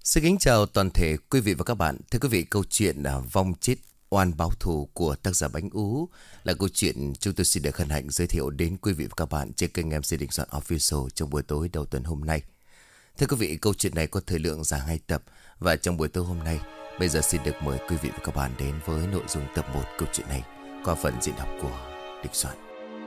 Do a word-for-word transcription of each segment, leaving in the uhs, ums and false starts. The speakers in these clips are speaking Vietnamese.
Xin kính chào toàn thể quý vị và các bạn. Thưa quý vị, câu chuyện là Vong chết oan báo thù của tác giả Bánh Ú là câu chuyện chúng tôi xin được hân hạnh giới thiệu đến quý vị và các bạn trên kênh em xê Đình Soạn Official trong buổi tối đầu tuần hôm nay. Thưa quý vị, câu chuyện này có thời lượng dài hai tập và trong buổi tối hôm nay, bây giờ xin được mời quý vị và các bạn đến với nội dung tập một câu chuyện này qua phần diễn đọc của Đình Soạn.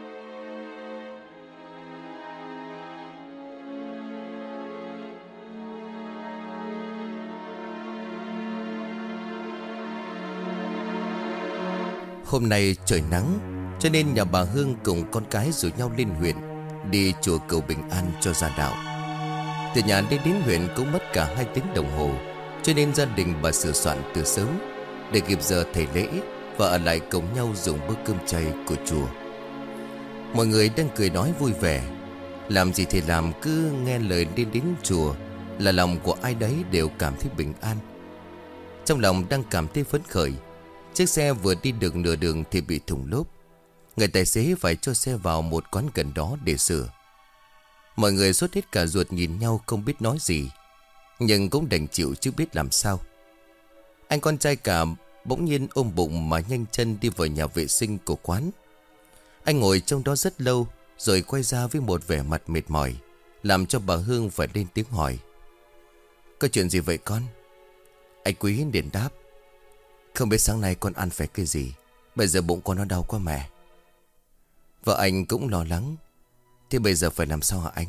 Hôm nay trời nắng, cho nên nhà bà Hương cùng con cái rủ nhau lên huyện đi chùa cầu bình an cho gia đạo. Từ nhà đi đến huyện cũng mất cả hai tiếng đồng hồ, cho nên gia đình bà sửa soạn từ sớm để kịp giờ thầy lễ và ở lại cùng nhau dùng bữa cơm chay của chùa. Mọi người đang cười nói vui vẻ, làm gì thì làm, cứ nghe lời đi đến chùa là lòng của ai đấy đều cảm thấy bình an. Trong lòng đang cảm thấy phấn khởi, chiếc xe vừa đi được nửa đường thì bị thủng lốp. Người tài xế phải cho xe vào một quán gần đó để sửa. Mọi người sốt hết cả ruột nhìn nhau không biết nói gì, nhưng cũng đành chịu chứ biết làm sao. Anh con trai cả bỗng nhiên ôm bụng mà nhanh chân đi vào nhà vệ sinh của quán. Anh ngồi trong đó rất lâu rồi quay ra với một vẻ mặt mệt mỏi, làm cho bà Hương phải lên tiếng hỏi: "Có chuyện gì vậy con?" Anh Quý liền đáp: "Không biết sáng nay con ăn phải cái gì, bây giờ bụng con nó đau quá mẹ." Vợ anh cũng lo lắng: "Thế bây giờ phải làm sao hả anh?"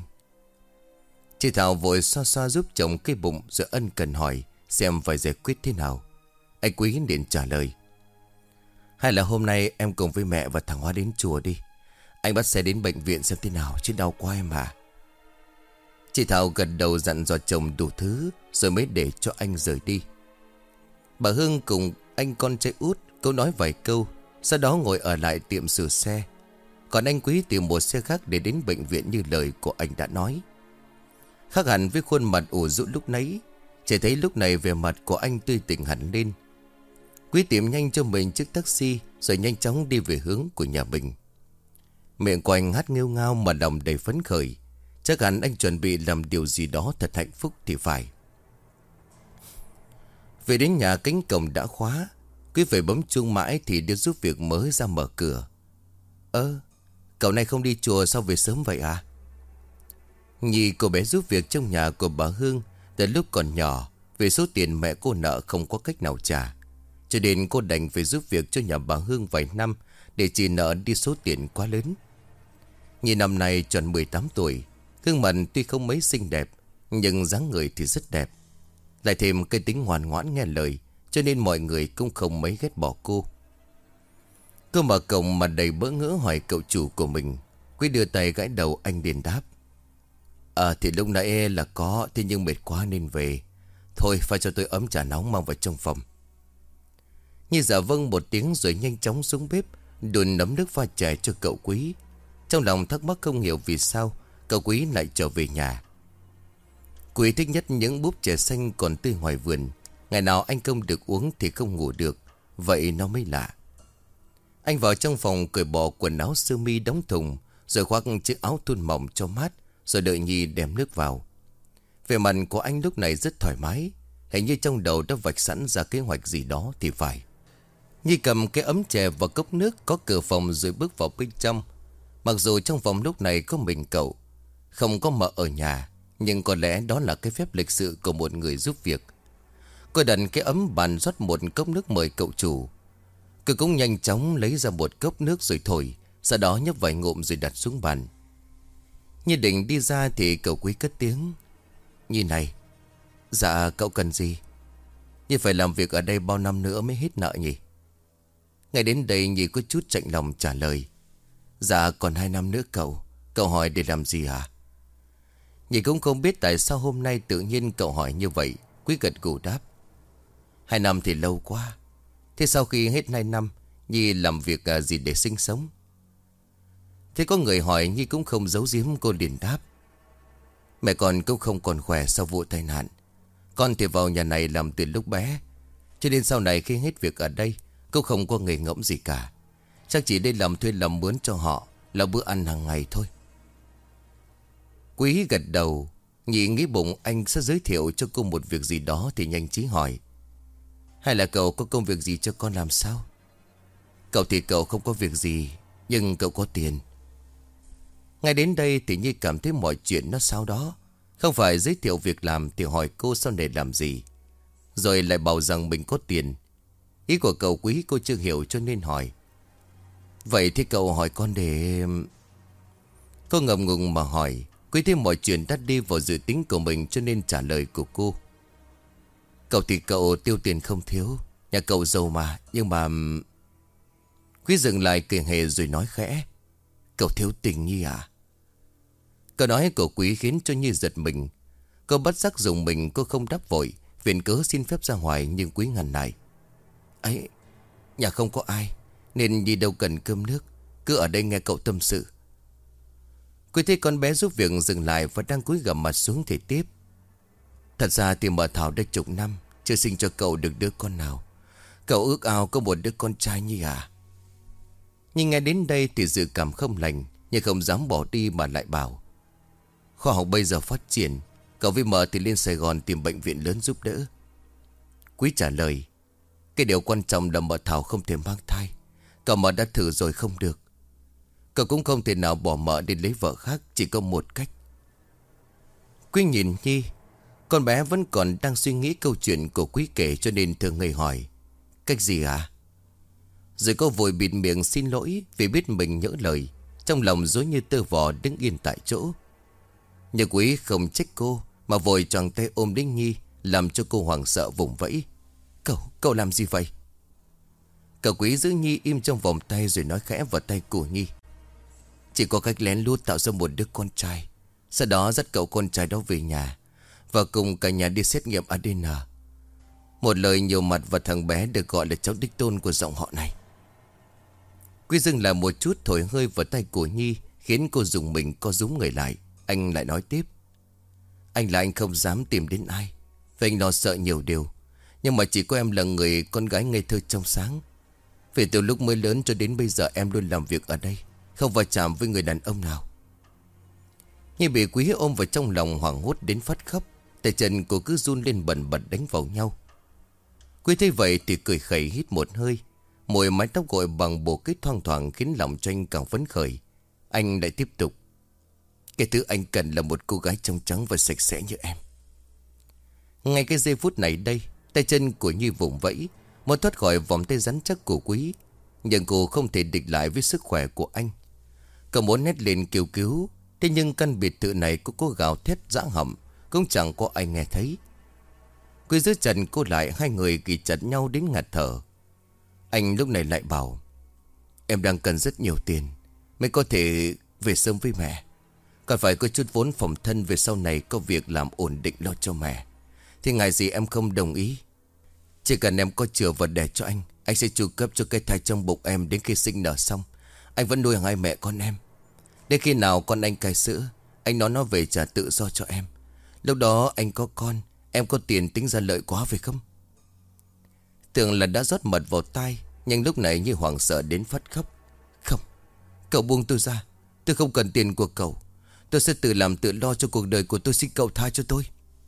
Chị Thảo vội xoa xoa giúp chồng cái bụng rồi ân cần hỏi xem phải giải quyết thế nào. Anh Quý liền trả lời: "Hay là hôm nay em cùng với mẹ và thằng Hoa đến chùa đi. Anh bắt xe đến bệnh viện xem thế nào chứ đau quá em à." Chị Thảo gật đầu dặn dò chồng đủ thứ rồi mới để cho anh rời đi. Bà Hương cùng anh con trai út câu nói vài câu, sau đó ngồi ở lại tiệm sửa xe. Còn anh Quý tìm một xe khác để đến bệnh viện như lời của anh đã nói. Khác hẳn với khuôn mặt ủ rũ lúc nãy, chỉ thấy lúc này vẻ mặt của anh tươi tỉnh hẳn lên. Quý tìm nhanh cho mình chiếc taxi rồi nhanh chóng đi về hướng của nhà mình. Miệng của anh hát nghêu ngao mà lòng đầy phấn khởi. Chắc hẳn anh chuẩn bị làm điều gì đó thật hạnh phúc thì phải. Về đến nhà cánh cổng đã khóa. Quý phải bấm chuông mãi thì đưa giúp việc mới ra mở cửa. "Ơ, cậu này không đi chùa sao về sớm vậy à?" Nhi cô bé giúp việc trong nhà của bà Hương từ lúc còn nhỏ, vì số tiền mẹ cô nợ không có cách nào trả, cho nên cô đành phải giúp việc cho nhà bà Hương vài năm để chỉ nợ đi số tiền quá lớn. Nhi năm nay tròn mười tám tuổi, gương mặt tuy không mấy xinh đẹp nhưng dáng người thì rất đẹp. Lại thêm cái tính ngoan ngoãn nghe lời, cho nên mọi người cũng không mấy ghét bỏ cô. Cô mở cổng mà đầy bỡ ngỡ hỏi cậu chủ của mình. Quý đưa tay gãi đầu, anh liền đáp: "À thì lúc nãy là có, thế nhưng mệt quá nên về. Thôi pha cho tôi ấm trà nóng mang vào trong phòng." Như dạ vâng một tiếng rồi nhanh chóng xuống bếp đun nấm nước pha trà cho cậu Quý. Trong lòng thắc mắc không hiểu vì sao cậu Quý lại trở về nhà. Quý thích nhất những búp chè xanh còn tươi ngoài vườn. Ngày nào anh không được uống thì không ngủ được, vậy nó mới lạ. Anh vào trong phòng cởi bỏ quần áo sơ mi đóng thùng, rồi khoác chiếc áo thun mỏng cho mát, rồi đợi Nhi đem nước vào. Vẻ mặt của anh lúc này rất thoải mái, hình như trong đầu đã vạch sẵn ra kế hoạch gì đó thì phải. Nhi cầm cái ấm chè và cốc nước có cửa phòng rồi bước vào bên trong. Mặc dù trong phòng lúc này có mình cậu, không có mợ ở nhà, nhưng có lẽ đó là cái phép lịch sự của một người giúp việc. Cô đặt cái ấm bàn rót một cốc nước mời cậu chủ. Cô cũng nhanh chóng lấy ra một cốc nước rồi thổi, sau đó nhấp vài ngụm rồi đặt xuống bàn. Như định đi ra thì cậu Quý cất tiếng: "Nhi này." "Dạ cậu cần gì?" "Nhi phải làm việc ở đây bao năm nữa mới hết nợ nhỉ?" Ngay đến đây Nhi có chút chạnh lòng trả lời: "Dạ còn hai năm nữa cậu. Cậu hỏi để làm gì hả?" Nhi cũng không biết tại sao hôm nay tự nhiên cậu hỏi như vậy. Quý gật gù đáp: "Hai năm thì lâu quá. Thế sau khi hết hai năm Nhi làm việc à, gì để sinh sống?" Thế có người hỏi Nhi cũng không giấu giếm, cô liền đáp: "Mẹ con cũng không còn khỏe sau vụ tai nạn. Con thì vào nhà này làm từ lúc bé, cho nên sau này khi hết việc ở đây cô không có nghề ngỗng gì cả. Chắc chỉ đi làm thuê làm mướn cho họ, là bữa ăn hàng ngày thôi." Quý gật đầu. Nhị nghĩ bụng anh sẽ giới thiệu cho cô một việc gì đó thì nhanh trí hỏi: hay là cậu có công việc gì cho con làm sao? Cậu thì cậu không có việc gì, nhưng cậu có tiền. Ngay đến đây thì Nhi cảm thấy mọi chuyện nó sao đó. Không phải giới thiệu việc làm thì hỏi cô sau này làm gì, rồi lại bảo rằng mình có tiền. Ý của cậu Quý cô chưa hiểu cho nên hỏi: vậy thì cậu hỏi con để... Cô ngập ngừng mà hỏi. Quý thấy mọi chuyện đã đi vào dự tính của mình cho nên trả lời của cô: cậu thì cậu tiêu tiền không thiếu, nhà cậu giàu mà, nhưng mà... Quý dừng lại cười hề rồi nói khẽ: cậu thiếu tình Nhi à? Câu nói của Quý khiến cho Nhi giật mình. Cô bất giác dùng mình, cô không đáp vội, viện cớ xin phép ra ngoài, nhưng Quý ngăn lại: ấy, nhà không có ai nên Nhi đâu cần cơm nước, cứ ở đây nghe cậu tâm sự. Quý thấy con bé giúp việc dừng lại và đang cúi gằm mặt xuống thì tiếp: thật ra thì mợ Thảo đã chục năm chưa sinh cho cậu được đứa con nào. Cậu ước ao có một đứa con trai Nhi à? Nhưng nghe đến đây thì dự cảm không lành, nhưng không dám bỏ đi mà lại bảo: khoa học bây giờ phát triển, cậu với mợ thì lên Sài Gòn tìm bệnh viện lớn giúp đỡ. Quý trả lời: cái điều quan trọng là mợ Thảo không thể mang thai. Cậu mợ đã thử rồi không được. Cậu cũng không thể nào bỏ mợ đi lấy vợ khác, chỉ có một cách. Quý nhìn Nhi, con bé vẫn còn đang suy nghĩ câu chuyện của Quý kể cho nên thường ngây hỏi: cách gì à? Rồi cô vội bịt miệng xin lỗi vì biết mình nhỡ lời, trong lòng rối như tơ vò đứng yên tại chỗ. Nhưng Quý không trách cô mà vội choàng tay ôm đến Nhi, làm cho cô hoảng sợ vùng vẫy: Cậu, cậu làm gì vậy? Cậu Quý giữ Nhi im trong vòng tay rồi nói khẽ vào tay của Nhi: chỉ có cách lén lút tạo ra một đứa con trai, sau đó dắt cậu con trai đó về nhà và cùng cả nhà đi xét nghiệm a đê en. Một lời nhiều mặt và thằng bé được gọi là cháu đích tôn của dòng họ này. Quý dừng lại một chút thổi hơi vào tay của Nhi, khiến cô dùng mình co rúm người lại. Anh lại nói tiếp: anh là anh không dám tìm đến ai, vì anh lo sợ nhiều điều. Nhưng mà chỉ có em là người con gái ngây thơ trong sáng. Vì từ lúc mới lớn cho đến bây giờ em luôn làm việc ở đây, không va chạm với người đàn ông nào. Nhi bị Quý ôm vào trong lòng hoảng hốt đến phát khóc. Tay chân cô cứ run lên bần bật đánh vào nhau. Quý thấy vậy thì cười khẩy hít một hơi. Môi mái tóc gội bằng bộ kết thoang thoảng khiến lòng cho anh càng phấn khởi. Anh lại tiếp tục: cái thứ anh cần là một cô gái trong trắng và sạch sẽ như em. Ngay cái giây phút này đây, tay chân của Nhi vùng vẫy, muốn thoát khỏi vòng tay rắn chắc của Quý. Nhưng cô không thể địch lại với sức khỏe của anh. Cậu muốn hét lên kêu cứu, thế nhưng căn biệt thự này có cô gào thét dã họng cũng chẳng có ai nghe thấy. Quý giữ chặt cô lại, hai người ghi chặt nhau đến ngạt thở. Anh lúc này lại bảo: em đang cần rất nhiều tiền mới có thể về sớm với mẹ. Còn phải có chút vốn phòng thân về sau này có việc làm ổn định lo cho mẹ. Thì ngại gì em không đồng ý. Chỉ cần em có chừa và đẻ cho anh, anh sẽ chu cấp cho cái thai trong bụng em đến khi sinh nở xong. Anh vẫn nuôi hai mẹ con em. Đến khi nào con anh cai sữa, anh nói nó về trả tự do cho em. Lúc đó anh có con, em có tiền, tính ra lợi quá phải không? Tưởng là đã rót mật vào tai, nhưng lúc này như hoảng sợ đến phát khóc. Không, cậu buông tôi ra. Tôi không cần tiền của cậu. Tôi sẽ tự làm tự lo cho cuộc đời của tôi, xin cậu tha cho tôi.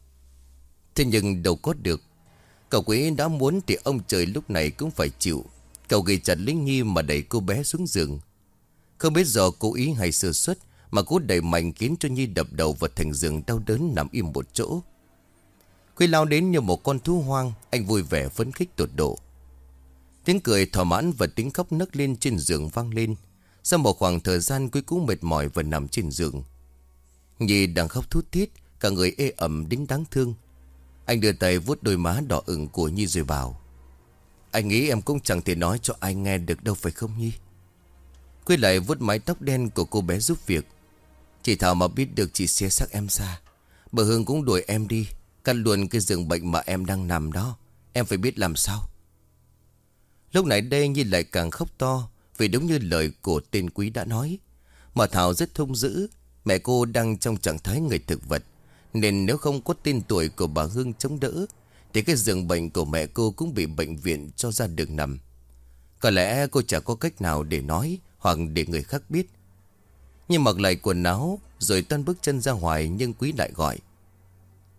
Thế nhưng đâu có được. Cậu Quý đã muốn thì ông trời lúc này cũng phải chịu. Cậu ghi chặt Linh Nhi mà đẩy cô bé xuống giường. Không biết do cố ý hay sơ suất mà cú đẩy mạnh khiến cho Nhi đập đầu vào thành giường đau đớn nằm im một chỗ. Quý lao đến như một con thú hoang. Anh vui vẻ phấn khích tột độ. Tiếng cười thỏa mãn và tiếng khóc nấc lên trên giường vang lên. Sau một khoảng thời gian Quý cũng mệt mỏi và nằm trên giường. Nhi đang khóc thút thít, cả người ê ẩm đến đáng thương. Anh đưa tay vuốt đôi má đỏ ửng của Nhi rồi bảo: anh nghĩ em cũng chẳng thể nói cho ai nghe được đâu phải không Nhi? Quý lại vuốt mái tóc đen của cô bé giúp việc. Chị Thảo mà biết được chị xé xác em ra. Bà Hương cũng đuổi em đi, cắt luôn cái giường bệnh mà em đang nằm đó. Em phải biết làm sao. Lúc này đây Nhi lại càng khóc to, vì đúng như lời của tên Quý đã nói, mà Thảo rất hung dữ. Mẹ cô đang trong trạng thái người thực vật, nên nếu không có tên tuổi của bà Hương chống đỡ thì cái giường bệnh của mẹ cô cũng bị bệnh viện cho ra đường nằm. Có lẽ cô chả có cách nào để nói hoặc để người khác biết. Nhưng mặc lại quần áo rồi toan bước chân ra ngoài, nhưng Quý lại gọi: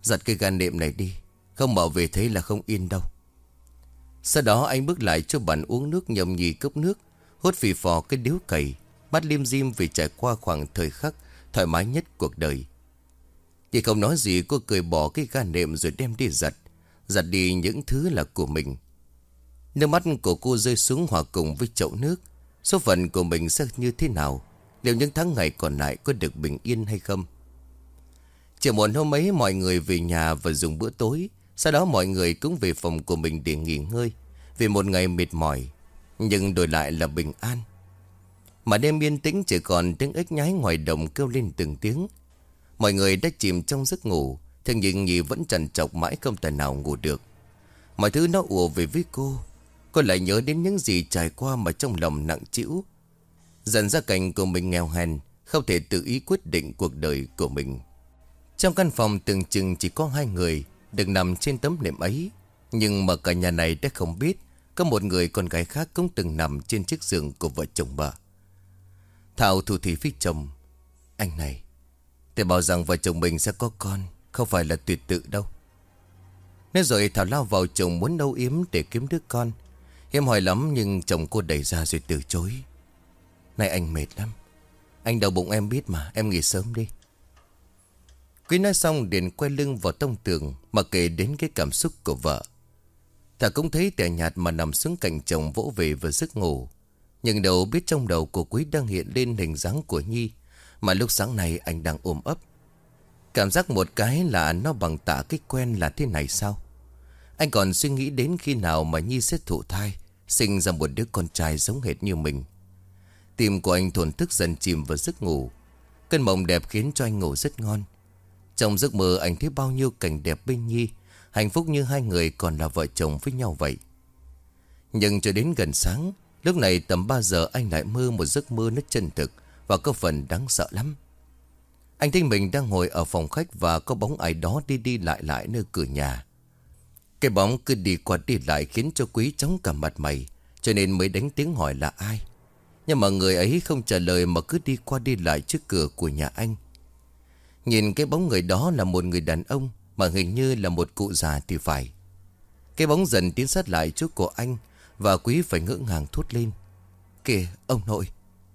Giật cái gan nệm này đi, không mở về thế là không yên đâu. Sau đó anh bước lại cho bàn uống nước, nhâm nhi cốc nước, hốt phì phò cái điếu cày, mắt lim dim vì trải qua khoảng thời khắc thoải mái nhất cuộc đời. Chị không nói gì, cô cười bỏ cái gan nệm rồi đem đi giặt. Giặt đi những thứ là của mình. Nước mắt của cô rơi xuống hòa cùng với chậu nước. Số phận của mình sẽ như thế nào? Liệu những tháng ngày còn lại có được bình yên hay không? Chiều muộn hôm ấy mọi người về nhà và dùng bữa tối. Sau đó mọi người cũng về phòng của mình để nghỉ ngơi, vì một ngày mệt mỏi, nhưng đổi lại là bình an. Mà đêm yên tĩnh chỉ còn tiếng ếch nhái ngoài đồng kêu lên từng tiếng. Mọi người đã chìm trong giấc ngủ. Thế nhưng Nhi vẫn trằn trọc mãi không thể nào ngủ được. Mọi thứ nó ùa về với cô. Cô lại nhớ đến những gì trải qua mà trong lòng nặng trĩu. Dần gia cảnh của mình nghèo hèn, không thể tự ý quyết định cuộc đời của mình. Trong căn phòng tưởng chừng chỉ có hai người được nằm trên tấm nệm ấy. Nhưng mà cả nhà này đã không biết có một người con gái khác cũng từng nằm trên chiếc giường của vợ chồng bà. Thảo thủ thỉ với chồng: "Anh này, tôi bảo rằng vợ chồng mình sẽ có con, không phải là tuyệt tự đâu." Nói rồi Thảo lao vào chồng muốn âu yếm để kiếm đứa con. Hiếm hỏi lắm nhưng chồng cô đẩy ra rồi từ chối: "Này anh mệt lắm, anh đau bụng em biết mà, em nghỉ sớm đi." Quý nói xong liền quay lưng vào tông tường, mà kể đến cái cảm xúc của vợ. Thảo cũng thấy tẻ nhạt mà nằm xuống cạnh chồng vỗ về và giấc ngủ. Nhưng đâu biết trong đầu của Quý đang hiện lên hình dáng của Nhi, mà lúc sáng nay anh đang ôm ấp. Cảm giác một cái là nó bằng tả cái quen là thế này sao? Anh còn suy nghĩ đến khi nào mà Nhi sẽ thụ thai, sinh ra một đứa con trai giống hệt như mình. Tim của anh thổn thức dần chìm vào giấc ngủ. Cơn mộng đẹp khiến cho anh ngủ rất ngon. Trong giấc mơ anh thấy bao nhiêu cảnh đẹp bên Nhi, hạnh phúc như hai người còn là vợ chồng với nhau vậy. Nhưng cho đến gần sáng, lúc này tầm ba giờ anh lại mơ một giấc mơ nó chân thực và có phần đáng sợ lắm. Anh thấy mình đang ngồi ở phòng khách và có bóng ai đó đi đi lại lại nơi cửa nhà. Cái bóng cứ đi qua đi lại khiến cho Quý chóng cả mặt mày, cho nên mới đánh tiếng hỏi là ai. Nhưng mà người ấy không trả lời mà cứ đi qua đi lại trước cửa của nhà anh. Nhìn cái bóng người đó là một người đàn ông, mà hình như là một cụ già thì phải. Cái bóng dần tiến sát lại trước của anh, và Quý phải ngỡ ngàng thốt lên: "Kìa ông nội!"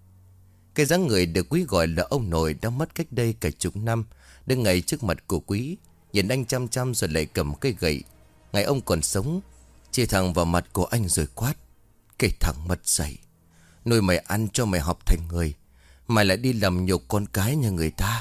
Cái dáng người được Quý gọi là ông nội đã mất cách đây cả chục năm, đứng ngay trước mặt của Quý, nhìn anh chăm chăm rồi lại cầm cây gậy. Ngày ông còn sống, chỉ thẳng vào mặt của anh rồi quát: "Cái thằng mất dạy, nuôi mày ăn cho mày học thành người, mày lại đi làm nhục con cái nhà người ta."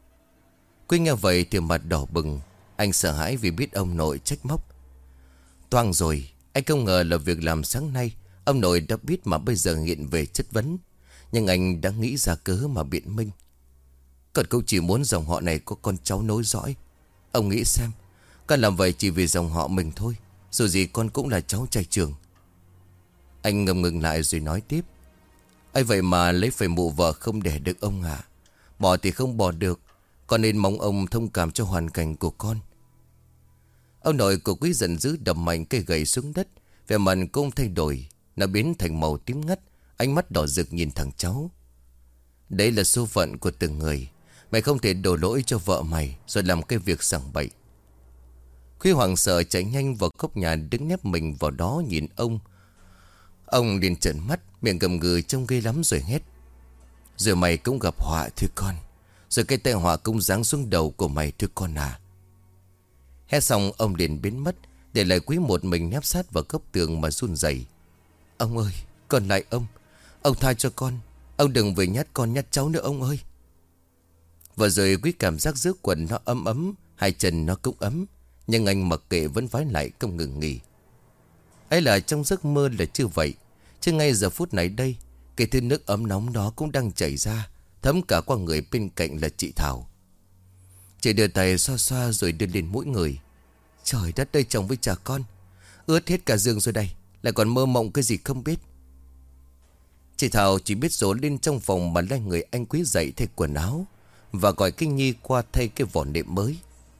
Quý nghe vậy thì mặt đỏ bừng. Anh sợ hãi vì biết ông nội trách móc. Toang rồi, anh không ngờ là việc làm sáng nay ông nội đã biết mà bây giờ nghiện về chất vấn. Nhưng anh đã nghĩ ra cớ mà biện minh: "Còn câu chỉ muốn dòng họ này có con cháu nối dõi. Ông nghĩ xem, con làm vậy chỉ vì dòng họ mình thôi, dù gì con cũng là cháu trai trưởng." Anh ngầm ngừng lại rồi nói tiếp: "ấy vậy mà lấy phải mụ vợ không đẻ được ông ạ. Bỏ thì không bỏ được, con nên mong ông thông cảm cho hoàn cảnh của con." Ông nội của Quý giận dữ đập mạnh cây gậy xuống đất. Vẻ mặt cũng thay đổi, nó biến thành màu tím ngắt, ánh mắt đỏ rực nhìn thằng cháu. "Đấy là số phận của từng người. Mày không thể đổ lỗi cho vợ mày rồi làm cái việc sằng bậy." Quý hoảng sợ chạy nhanh vào góc nhà, đứng nép mình vào đó nhìn ông. Ông liền trợn mắt, miệng gầm gừ trông ghê lắm rồi hét: "Rồi mày cũng gặp họa thôi con. Rồi cái tai họa cũng giáng xuống đầu của mày thôi con à." Hét xong ông liền biến mất, để lại Quý một mình nép sát vào góc tường mà run rẩy. "Ông ơi, con lại ông. Ông tha cho con. Ông đừng về nhát con nhát cháu nữa ông ơi." Vừa rồi Quý cảm giác giữa quần nó ấm ấm, hai chân nó cũng ấm. Nhưng anh mặc kệ vẫn vái lại không ngừng nghỉ. Ấy là trong giấc mơ là chưa vậy, chứ ngay giờ phút này đây, cái thứ nước ấm nóng đó cũng đang chảy ra, thấm cả qua người bên cạnh là chị Thảo. Chị đưa tay xoa xoa rồi đưa lên mũi người. Trời đất ơi, chồng với cha con ướt hết cả giường rồi đây, lại còn mơ mộng cái gì không biết. Chị Thảo chỉ biết rổ lên trong phòng mà lai người anh Quý dậy thay quần áo, và gọi Kinh Nhi qua thay cái vỏ nệm mới.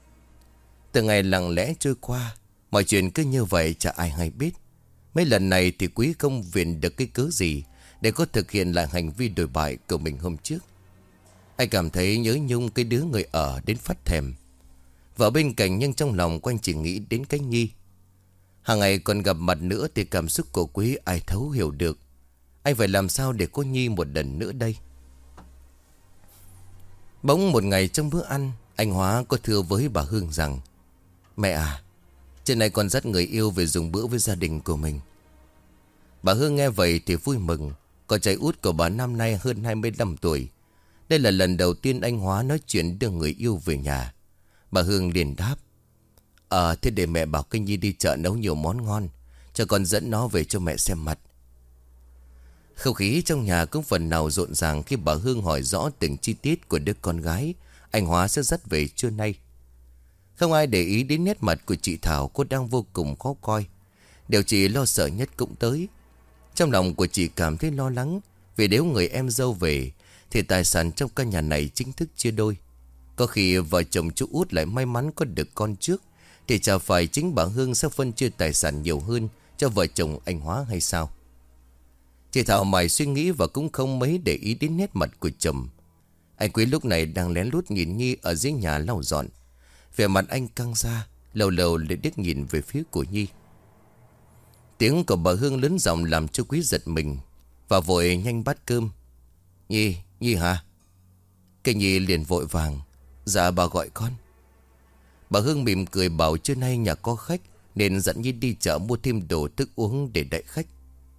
Từ ngày lặng lẽ trôi qua, mọi chuyện cứ như vậy chả ai hay biết. Mấy lần này thì Quý không viện được cái cớ gì để có thực hiện lại hành vi đồi bại của mình hôm trước. Anh cảm thấy nhớ nhung cái đứa người ở đến phát thèm. Vợ bên cạnh nhưng trong lòng của anh chỉ nghĩ đến cái Nhi. Hàng ngày còn gặp mặt nữa thì cảm xúc của Quý ai thấu hiểu được. Anh phải làm sao để có Nhi một lần nữa đây? Bỗng một ngày trong bữa ăn, anh Hóa có thưa với bà Hương rằng: Mẹ à, trên này con dắt người yêu về dùng bữa với gia đình của mình. Bà Hương nghe vậy thì vui mừng. Con trai út của bà năm nay hơn hai mươi lăm tuổi. Đây là lần đầu tiên anh Hóa nói chuyện đưa người yêu về nhà. Bà Hương liền đáp: Ờ thế để mẹ bảo cái Nhi đi chợ nấu nhiều món ngon, cho con dẫn nó về cho mẹ xem mặt. Không khí trong nhà cũng phần nào rộn ràng khi bà Hương hỏi rõ từng chi tiết của đứa con gái anh Hóa sẽ dắt về trưa nay. Không ai để ý đến nét mặt của chị Thảo, cô đang vô cùng khó coi. Điều chị lo sợ nhất cũng tới. Trong lòng của chị cảm thấy lo lắng, vì nếu người em dâu về thì tài sản trong căn nhà này chính thức chia đôi. Có khi vợ chồng chú út lại may mắn có được con trước, thì chả phải chính bà Hương sẽ phân chia tài sản nhiều hơn cho vợ chồng anh Hóa hay sao? Chị Thảo mải suy nghĩ và cũng không mấy để ý đến nét mặt của chồng. Anh Quý lúc này đang lén lút nhìn Nhi ở dưới nhà lau dọn. Vẻ mặt anh căng ra, lâu lâu lại điếc nhìn về phía của Nhi. Tiếng của bà Hương lớn giọng làm cho Quý giật mình và vội nhanh bát cơm. Nhi, Nhi hả? Cái Nhi liền vội vàng: Dạ bà gọi con. Bà Hương mỉm cười bảo trưa nay nhà có khách, nên dẫn Nhi đi chợ mua thêm đồ thức uống để đợi khách.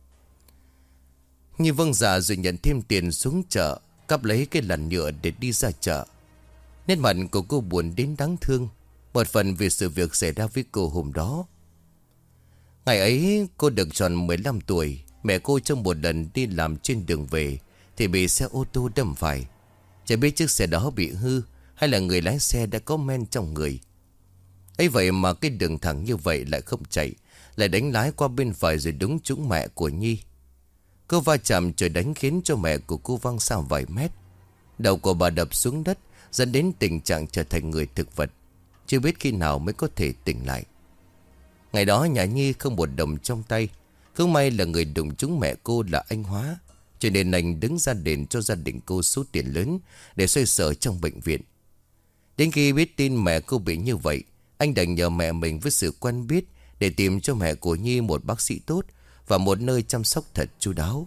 Nhi vâng dạ rồi nhận thêm tiền xuống chợ, cắp lấy cái làn nhựa để đi ra chợ. Nét mặt của cô buồn đến đáng thương, một phần vì sự việc xảy ra với cô hôm đó. Ngày ấy cô được tròn mười lăm tuổi. Mẹ cô trong một lần đi làm trên đường về thì bị xe ô tô đâm phải. Chả biết chiếc xe đó bị hư hay là người lái xe đã có men trong người. Ấy vậy mà cái đường thẳng như vậy lại không chạy, lại đánh lái qua bên phải rồi đúng trúng mẹ của Nhi. Cô va chạm trời đánh khiến cho mẹ của cô văng xa vài mét. Đầu của bà đập xuống đất, dẫn đến tình trạng trở thành người thực vật, chưa biết khi nào mới có thể tỉnh lại. Ngày đó nhà Nhi không một đồng trong tay. Không may là người đụng trúng mẹ cô là anh Hóa, cho nên anh đứng ra đền cho gia đình cô số tiền lớn để xoay sở trong bệnh viện. Đến khi biết tin mẹ cô bị như vậy, anh đành nhờ mẹ mình với sự quen biết để tìm cho mẹ của Nhi một bác sĩ tốt và một nơi chăm sóc thật chu đáo.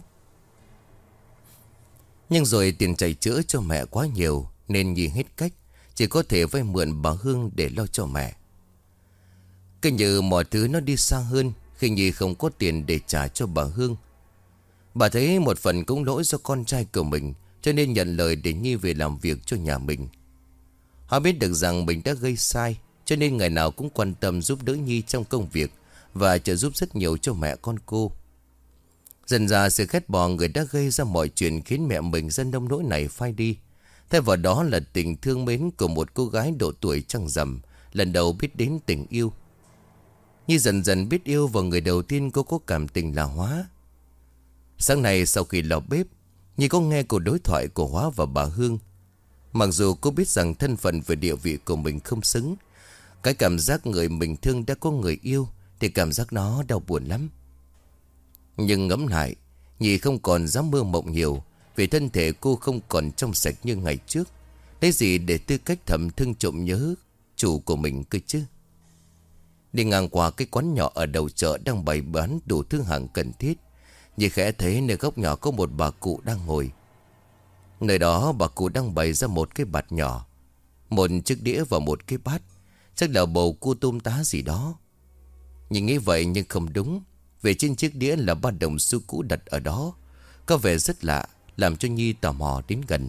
Nhưng rồi tiền chạy chữa cho mẹ quá nhiều nên Nhi hết cách, chỉ có thể vay mượn bà Hương để lo cho mẹ. Cứ như mọi thứ nó đi xa hơn khi Nhi không có tiền để trả cho bà Hương. Bà thấy một phần cũng lỗi do con trai của mình, cho nên nhận lời để Nhi về làm việc cho nhà mình. Họ biết được rằng mình đã gây sai, cho nên ngày nào cũng quan tâm giúp đỡ Nhi trong công việc và trợ giúp rất nhiều cho mẹ con cô. Dần ra sự ghét bỏ người đã gây ra mọi chuyện khiến mẹ mình dân nông nỗi này phai đi. Thay vào đó là tình thương mến của một cô gái độ tuổi trăng rằm, lần đầu biết đến tình yêu. Nhi dần dần biết yêu và người đầu tiên cô có cảm tình là Hóa. Sáng nay sau khi lò bếp, Nhi có nghe cuộc đối thoại của Hóa và bà Hương. Mặc dù cô biết rằng thân phận và địa vị của mình không xứng, cái cảm giác người mình thương đã có người yêu thì cảm giác nó đau buồn lắm. Nhưng ngẫm lại, Nhi không còn dám mơ mộng nhiều, vì thân thể cô không còn trong sạch như ngày trước. Lấy gì để tư cách thầm thương trộm nhớ chủ của mình cơ chứ? Đi ngang qua cái quán nhỏ ở đầu chợ đang bày bán đủ thứ hàng cần thiết, Nhi khẽ thấy nơi góc nhỏ có một bà cụ đang ngồi. Nơi đó bà cụ đang bày ra một cái bạt nhỏ, một chiếc đĩa và một cái bát, chắc là bầu cua tôm tá gì đó. Nhi nghĩ vậy nhưng không đúng, vì trên chiếc đĩa là ba đồng xu cũ đặt ở đó, có vẻ rất lạ, làm cho Nhi tò mò đến gần.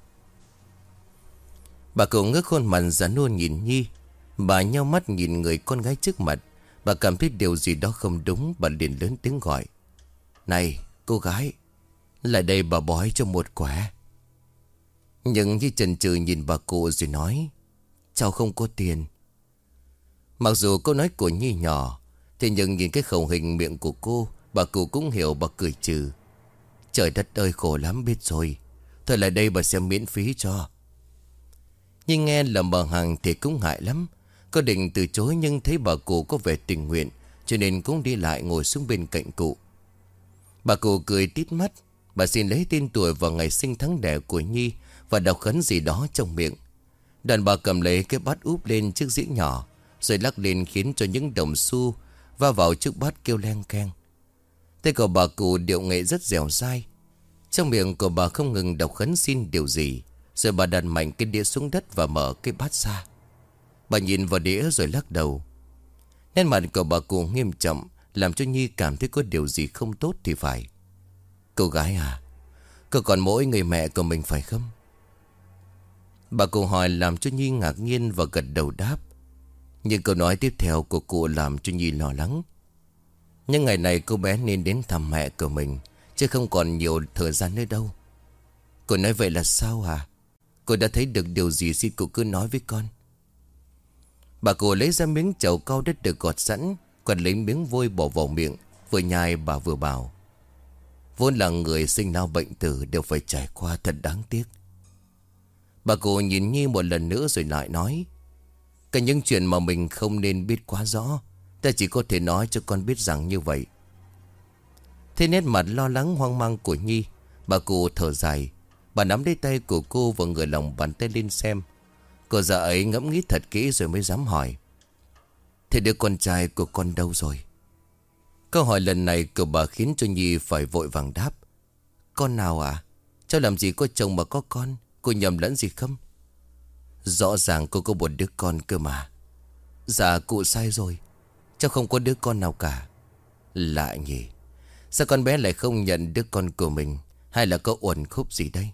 Bà cụ ngước khuôn mặt già nua nhìn Nhi. Bà nheo mắt nhìn người con gái trước mặt. Bà cảm thấy điều gì đó không đúng. Bà liền lớn tiếng gọi: Này cô gái, lại đây bà bói cho một quẻ. Nhưng Nhi chần chừ nhìn bà cụ rồi nói: Cháu không có tiền. Mặc dù câu nói của Nhi nhỏ, thế nhưng nhìn cái khẩu hình miệng của cô, bà cụ cũng hiểu. Bà cười trừ: Trời đất ơi, khổ lắm biết rồi, thôi lại đây bà xem miễn phí cho. Nhi nghe là bà hàng thì cũng ngại lắm. Có định từ chối nhưng thấy bà cụ có vẻ tình nguyện, cho nên cũng đi lại ngồi xuống bên cạnh cụ. Bà cụ cười tít mắt. Bà xin lấy tên tuổi và ngày sinh tháng đẻ của Nhi và đọc khấn gì đó trong miệng. Đàn bà cầm lấy cái bát úp lên chiếc dĩa nhỏ, rồi lắc lên khiến cho những đồng xu va vào chiếc bát kêu leng keng. Tay của bà cụ điệu nghệ rất dẻo dai. Trong miệng của bà không ngừng đọc khấn xin điều gì. Rồi bà đặt mạnh cái đĩa xuống đất và mở cái bát ra. Bà nhìn vào đĩa rồi lắc đầu. Nét mặt của bà cụ nghiêm trọng, làm cho Nhi cảm thấy có điều gì không tốt thì phải. Cô gái à, cô còn mỗi người mẹ của mình phải không? Bà cụ hỏi làm cho Nhi ngạc nhiên và gật đầu đáp. Nhưng câu nói tiếp theo của cụ làm cho Nhi lo lắng. Nhưng ngày này cô bé nên đến thăm mẹ của mình, chứ không còn nhiều thời gian nữa đâu. Cô nói vậy là sao à? Cô đã thấy được điều gì xin cô cứ nói với con. Bà cụ lấy ra miếng chầu cau đất được gọt sẵn, còn lấy miếng vôi bỏ vào miệng. Vừa nhai bà vừa bảo. Vốn là người sinh lao bệnh tử đều phải trải qua, thật đáng tiếc. Bà cụ nhìn Nhi một lần nữa rồi lại nói. Cả những chuyện mà mình không nên biết quá rõ, ta chỉ có thể nói cho con biết rằng như vậy. Thế nét mặt lo lắng hoang mang của Nhi, bà cụ thở dài. Bà nắm lấy tay của cô và ngửa lòng bàn tay lên xem. Cô già ấy ngẫm nghĩ thật kỹ rồi mới dám hỏi. Thế đứa con trai của con đâu rồi? Câu hỏi lần này của bà khiến cho Nhi phải vội vàng đáp. Con nào à? Cháu làm gì có chồng mà có con? Cô nhầm lẫn gì không? Rõ ràng cô có một đứa con cơ mà. Dạ cụ sai rồi. Cháu không có đứa con nào cả. Lạ nhỉ. Sao con bé lại không nhận đứa con của mình? Hay là có uẩn khúc gì đây?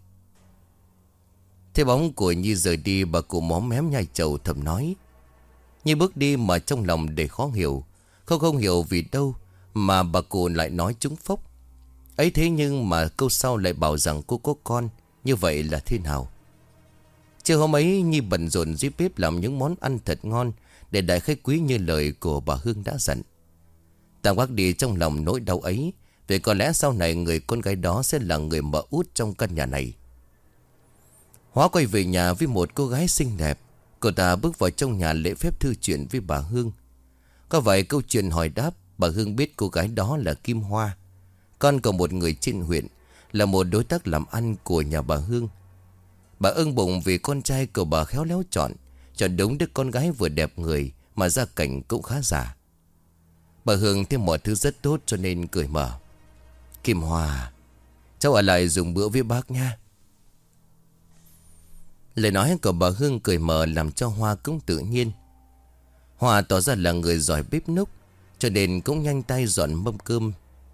Thế bóng của Nhi rời đi, bà cụ móm mém nhai trầu thầm nói. Nhi bước đi mà trong lòng để khó hiểu. Không không hiểu vì đâu mà bà cụ lại nói trúng phốc. Ấy thế nhưng mà câu sau lại bảo rằng cô có con. Như vậy là thế nào? Chiều hôm ấy Nhi bận rộn dưới bếp làm những món ăn thật ngon để đại khách quý như lời của bà Hương đã dặn. Tạm gác đi trong lòng nỗi đau ấy, vì có lẽ sau này người con gái đó sẽ là người mợ út trong căn nhà này. Hóa quay về nhà với một cô gái xinh đẹp. Cô ta bước vào trong nhà lễ phép thư chuyện với bà Hương. Có vài câu chuyện hỏi đáp. Bà Hương biết cô gái đó là Kim Hoa, con của một người trên huyện, là một đối tác làm ăn của nhà bà Hương. Bà ưng bụng vì con trai của bà khéo léo chọn Chọn đúng đứa con gái vừa đẹp người mà gia cảnh cũng khá giả. Bà Hương thấy mọi thứ rất tốt cho nên cười mở. Kim Hoa, cháu ở lại dùng bữa với bác nha. Lời nói của bà Hương cười mở làm cho Hoa cũng tự nhiên. Hoa tỏ ra là người giỏi bếp núc, cho nên cũng nhanh tay dọn mâm cơm.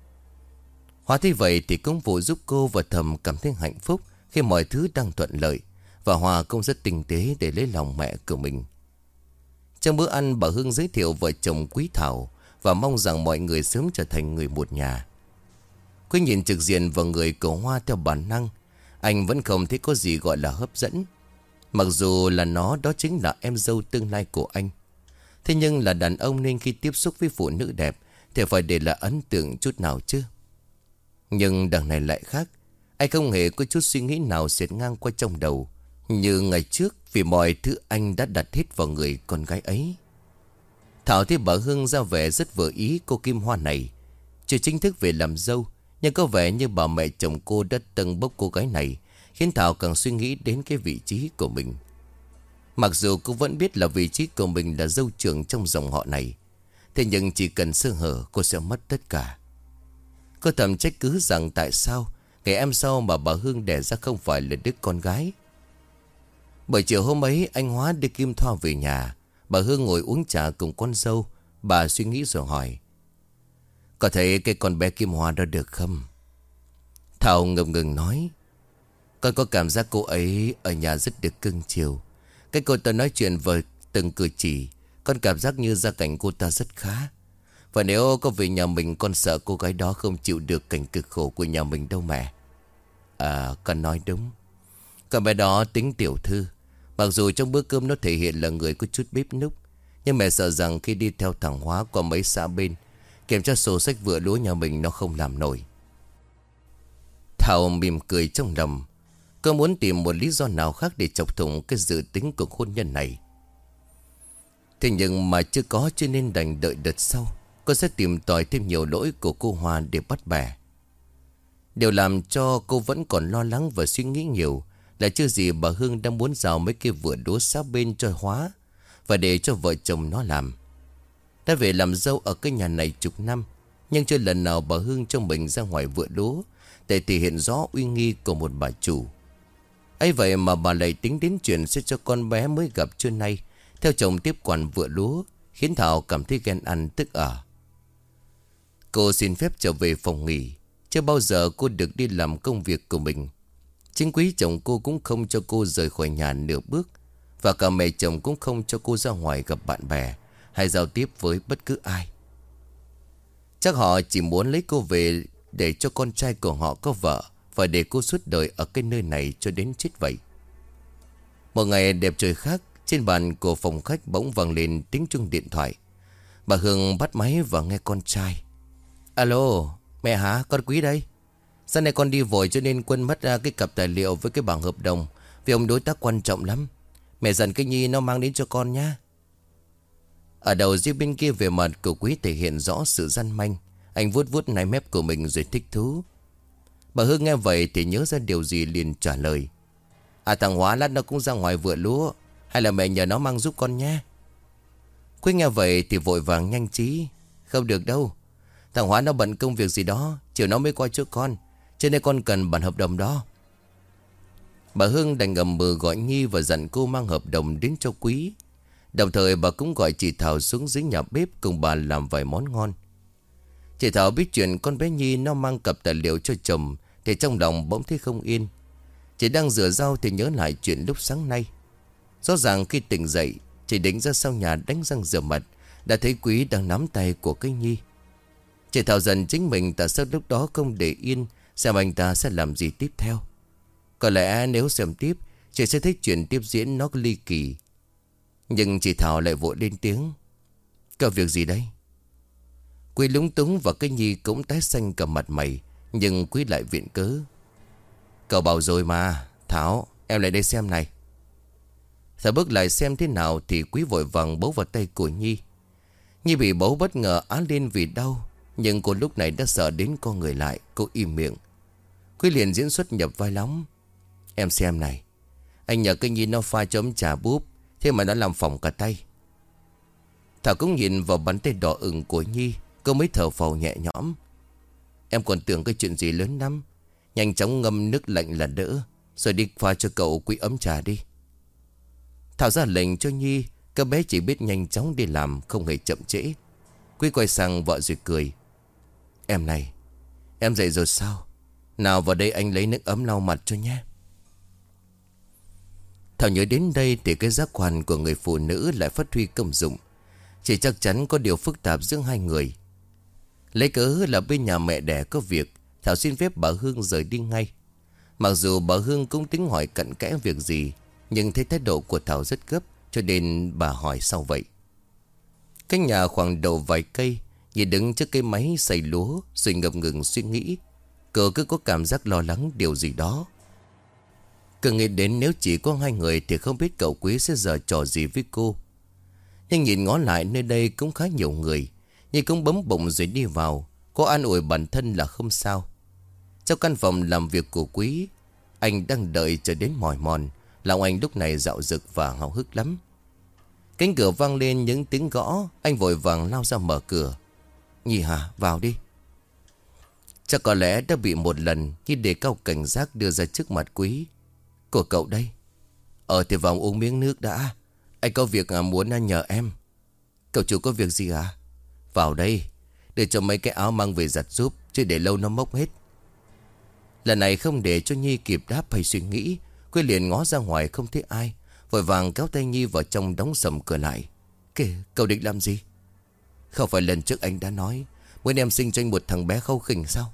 Hoa thấy vậy thì cũng vội giúp cô và thầm cảm thấy hạnh phúc khi mọi thứ đang thuận lợi. Và Hoa cũng rất tinh tế để lấy lòng mẹ của mình. Trong bữa ăn, bà Hương giới thiệu vợ chồng Quý Thảo và mong rằng mọi người sớm trở thành người một nhà. Quý nhìn trực diện vào người của Hoa theo bản năng. Anh vẫn không thấy có gì gọi là hấp dẫn. Mặc dù là nó đó chính là em dâu tương lai của anh. Thế nhưng là đàn ông nên khi tiếp xúc với phụ nữ đẹp thì phải để lại ấn tượng chút nào chứ. Nhưng đằng này lại khác. Anh không hề có chút suy nghĩ nào xẹt ngang qua trong đầu như ngày trước, vì mọi thứ anh đã đặt hết vào người con gái ấy. Thảo thấy bà Hương ra vẻ rất vừa ý cô Kim Hoa này. Chưa chính thức về làm dâu, nhưng có vẻ như bà mẹ chồng cô đã tâng bốc cô gái này, khiến Thảo càng suy nghĩ đến cái vị trí của mình. Mặc dù cô vẫn biết là vị trí của mình là dâu trưởng trong dòng họ này, thế nhưng chỉ cần sơ hở cô sẽ mất tất cả. Cô thầm trách cứ rằng tại sao ngày em sau mà bà Hương đẻ ra không phải là đứa con gái. Buổi chiều hôm ấy anh Hóa đưa Kim Thoa về nhà. Bà Hương ngồi uống trà cùng con dâu. Bà suy nghĩ rồi hỏi. Có thấy cái con bé Kim Hoa đó được không? Thảo ngập ngừng nói. Con có cảm giác cô ấy ở nhà rất được cưng chiều. Cái cô ta nói chuyện với từng cử chỉ, con cảm giác như gia cảnh cô ta rất khá. Và nếu có về nhà mình, con sợ cô gái đó không chịu được cảnh cực khổ của nhà mình đâu mẹ. À, con nói đúng. Con bé đó tính tiểu thư. Mặc dù trong bữa cơm nó thể hiện là người có chút bếp núc, nhưng mẹ sợ rằng khi đi theo thằng Hóa qua mấy xã bên, kiểm tra sổ sách vựa lúa nhà mình nó không làm nổi. Thảo mỉm cười trong lòng. Cô muốn tìm một lý do nào khác để chọc thủng cái dự tính của hôn nhân này. Thế nhưng mà chưa có, cho nên đành đợi đợt sau. Cô sẽ tìm tòi thêm nhiều lỗi của cô Hoa để bắt bẻ. Điều làm cho cô vẫn còn lo lắng và suy nghĩ nhiều Lại chưa gì bà Hương đang muốn rào mấy cái vựa lúa sát bên cho hóa, và để cho vợ chồng nó làm. Đã về làm dâu ở cái nhà này chục năm, nhưng chưa lần nào bà Hương cho mình ra ngoài vựa lúa để thể hiện rõ uy nghi của một bà chủ. ấy vậy mà bà lại tính đến chuyện sẽ cho con bé mới gặp trưa nay theo chồng tiếp quản vựa lúa, khiến Thảo cảm thấy ghen ăn tức ở. Cô xin phép trở về phòng nghỉ. Chưa bao giờ cô được đi làm công việc của mình. Chính quý chồng cô cũng không cho cô rời khỏi nhà nửa bước, và cả mẹ chồng cũng không cho cô ra ngoài gặp bạn bè hay giao tiếp với bất cứ ai. Chắc họ chỉ muốn lấy cô về để cho con trai của họ có vợ, và để cô suốt đời ở cái nơi này cho đến chết vậy. Một ngày đẹp trời khác, trên bàn của phòng khách bỗng vang lên tiếng chuông điện thoại. Bà Hương bắt máy và nghe con trai. Alo, mẹ hả? Con Quý đây. Sáng nay con đi vội cho nên quên mất ra cái cặp tài liệu với cái bảng hợp đồng, vì ông đối tác quan trọng lắm. Mẹ dặn cái Nhi nó mang đến cho con nhá. Ở đầu dây bên kia, về mặt của Quý thể hiện rõ sự gian manh. Anh vuốt vuốt nai mép của mình rồi thích thú. Bà Hương nghe vậy thì nhớ ra điều gì liền trả lời. À, thằng Hóa lát nó cũng ra ngoài vựa lúa, hay là mẹ nhờ nó mang giúp con nhé. Quý nghe vậy thì vội vàng nhanh trí. Không được đâu, thằng Hóa nó bận công việc gì đó, chiều nó mới qua chỗ con, cho nên con cần bản hợp đồng đó. Bà Hương đành ngầm bừ gọi Nhi và dặn cô mang hợp đồng đến cho Quý. Đồng thời bà cũng gọi chị Thảo xuống dưới nhà bếp cùng bà làm vài món ngon. Chị Thảo biết chuyện con bé Nhi nó mang cặp tài liệu cho chồng thì trong lòng bỗng thấy không yên. Chị đang rửa rau thì nhớ lại chuyện lúc sáng nay. Rõ ràng khi tỉnh dậy, chị định ra sau nhà đánh răng rửa mặt, đã thấy Quý đang nắm tay của cái Nhi. Chị Thảo dần chính mình tại sao lúc đó không để yên xem anh ta sẽ làm gì tiếp theo. Có lẽ nếu xem tiếp, chị sẽ thấy chuyện tiếp diễn nó ly kỳ. Nhưng chị Thảo lại vội lên tiếng. Có việc gì đây? Quý lúng túng và cái Nhi cũng tái xanh cả mặt mày, nhưng Quý lại viện cớ. Cậu bảo rồi mà. Thảo, em lại đây xem này. Thảo bước lại xem thế nào thì Quý vội vàng bấu vào tay của Nhi. Nhi bị bấu bất ngờ á lên vì đau, nhưng cô lúc này đã sợ đến co người lại. Cô im miệng. Quý liền diễn xuất nhập vai lắm. Em xem này, anh nhờ cái Nhi nó pha cho ấm trà búp, thế mà nó làm phỏng cả tay. Thảo cũng nhìn vào bàn tay đỏ ửng của Nhi. Cô mới thở phào nhẹ nhõm. Em còn tưởng cái chuyện gì lớn lắm. Nhanh chóng ngâm nước lạnh là đỡ, rồi đi pha cho cậu Quý ấm trà đi. Thảo ra lệnh cho Nhi. Các bé chỉ biết nhanh chóng đi làm, không hề chậm trễ. Quý quay sang vợ rồi cười. Em này, em dậy rồi sao? Nào vào đây anh lấy nước ấm lau mặt cho nhé. Thảo nhớ đến đây thì cái giác quan của người phụ nữ lại phát huy công dụng. Chỉ chắc chắn có điều phức tạp giữa hai người. Lấy cớ là bên nhà mẹ đẻ có việc, Thảo xin phép bà Hương rời đi ngay. Mặc dù bà Hương cũng tính hỏi cặn kẽ việc gì, nhưng thấy thái độ của Thảo rất gấp, cho nên bà hỏi sau vậy. Cái nhà khoảng đầu vài cây, Nhi đứng trước cái máy xay lúa rồi ngập ngừng suy nghĩ. Cô cứ có cảm giác lo lắng điều gì đó. Cứ nghĩ đến nếu chỉ có hai người thì không biết cậu Quý sẽ giở trò gì với cô. Nhưng nhìn ngó lại nơi đây cũng khá nhiều người, Nhi cũng bấm bụng rồi đi vào. Cô an ủi bản thân là không sao. Trong căn phòng làm việc của Quý, anh đang đợi chờ đến mỏi mòn. Lòng anh lúc này dạo dực và háo hức lắm. Cánh cửa vang lên những tiếng gõ. Anh vội vàng lao ra mở cửa. Nhi hả, vào đi. Chắc có lẽ đã bị một lần Nhi đề cao cảnh giác đưa ra trước mặt Quý. Của cậu đây. Ờ thì vào uống miếng nước đã. Anh có việc à, muốn nhờ em. Cậu chủ có việc gì à? Vào đây, để cho mấy cái áo mang về giặt giúp, chứ để lâu nó mốc hết. Lần này không để cho Nhi kịp đáp hay suy nghĩ, Quý liền ngó ra ngoài không thấy ai, vội vàng kéo tay Nhi vào trong đóng sầm cửa lại. Kìa, cậu định làm gì? Không phải lần trước anh đã nói muốn em sinh cho anh một thằng bé khâu khỉnh sao?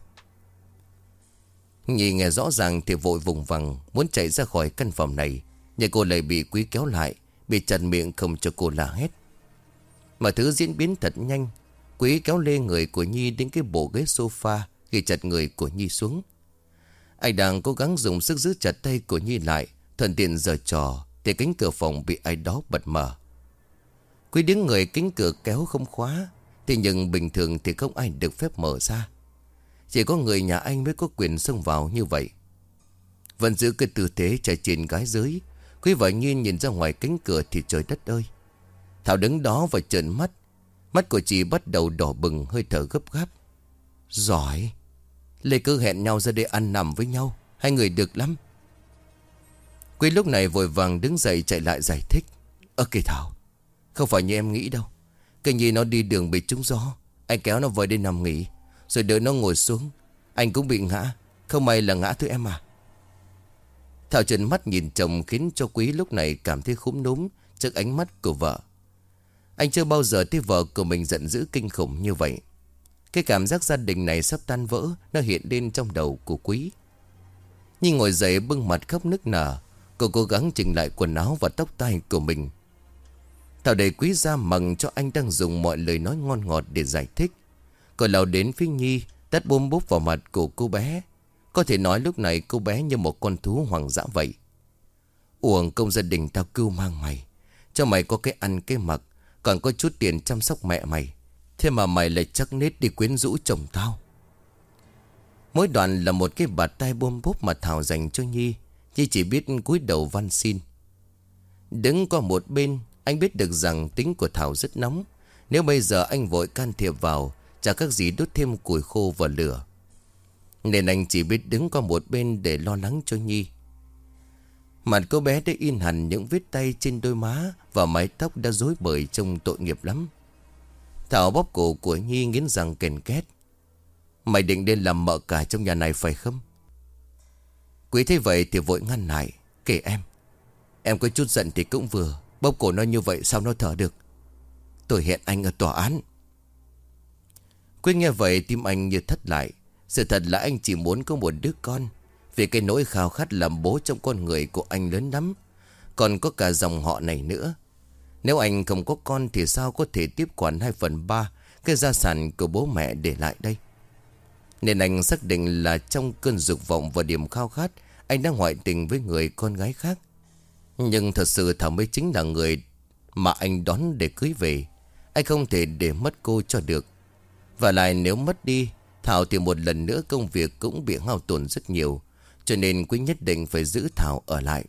Nhi nghe rõ ràng thì vội vùng vằng muốn chạy ra khỏi căn phòng này, nhưng cô lại bị Quý kéo lại, bị chặn miệng không cho cô la hét. Mà thứ diễn biến thật nhanh. Quý kéo lê người của Nhi đến cái bộ ghế sofa, ghi chặt người của Nhi xuống. Anh đang cố gắng dùng sức giữ chặt tay của Nhi lại, thuận tiện giở trò, thì cánh cửa phòng bị ai đó bật mở. Quý đứng người cánh cửa kéo không khóa, thì nhưng bình thường thì không ai được phép mở ra. Chỉ có người nhà anh mới có quyền xông vào như vậy. Vẫn giữ cái tư thế trai trên gái dưới. Quý và Nhi nhìn ra ngoài cánh cửa thì trời đất ơi. Thảo đứng đó và trợn mắt. Mắt của chị bắt đầu đỏ bừng, hơi thở gấp gáp. Giỏi. Lê cứ hẹn nhau ra đây ăn nằm với nhau. Hai người được lắm. Quý lúc này vội vàng đứng dậy chạy lại giải thích. Ơ kìa Thảo, không phải như em nghĩ đâu. Cái Nhi nó đi đường bị trúng gió. Anh kéo nó về đây nằm nghỉ, rồi đợi nó ngồi xuống. Anh cũng bị ngã. Không may là ngã thôi em à. Thảo trợn mắt nhìn chồng khiến cho Quý lúc này cảm thấy khúm núm trước ánh mắt của vợ. Anh chưa bao giờ thấy vợ của mình giận dữ kinh khủng như vậy. Cái cảm giác gia đình này sắp tan vỡ nó hiện lên trong đầu của Quý. Nhi ngồi dậy bưng mặt khóc nức nở. Cô cố gắng chỉnh lại quần áo và tóc tai của mình. Thảo đẩy Quý ra mằng cho anh đang dùng mọi lời nói ngon ngọt để giải thích. Cô lao đến phía Nhi, tát bôm bốp vào mặt của cô bé. Có thể nói lúc này cô bé như một con thú hoang dã vậy. Uổng công gia đình tao cưu mang mày, cho mày có cái ăn cái mặc, còn có chút tiền chăm sóc mẹ mày. Thế mà mày lại chắc nết đi quyến rũ chồng tao. Mỗi đoạn là một cái bạt tay bôm bốp mà Thảo dành cho Nhi. Nhi chỉ biết cúi đầu van xin. Đứng qua một bên, anh biết được rằng tính của Thảo rất nóng. Nếu bây giờ anh vội can thiệp vào, chả các gì đốt thêm củi khô vào lửa. Nên anh chỉ biết đứng qua một bên để lo lắng cho Nhi. Mặt cô bé đã in hẳn những vết tay trên đôi má, và mái tóc đã rối bời trông tội nghiệp lắm. Thảo bóp cổ của Nhi nghiến răng kèn két. Mày định đến làm mợ cả trong nhà này phải không? Quý thấy vậy thì vội ngăn lại. Kể em, em có chút giận thì cũng vừa. Bóp cổ nó như vậy sao nó thở được? Tôi hẹn anh ở tòa án. Quý nghe vậy tim anh như thắt lại. Sự thật là anh chỉ muốn có một đứa con, vì cái nỗi khao khát làm bố trong con người của anh lớn lắm. Còn có cả dòng họ này nữa. Nếu anh không có con thì sao có thể tiếp quản hai phần ba cái gia sản của bố mẹ để lại đây? Nên anh xác định là trong cơn dục vọng và điểm khao khát, anh đang ngoại tình với người con gái khác. Nhưng thật sự Thảo mới chính là người mà anh đón để cưới về. Anh không thể để mất cô cho được. Và lại nếu mất đi Thảo thì một lần nữa công việc cũng bị hao tổn rất nhiều. Cho nên Quý nhất định phải giữ Thảo ở lại.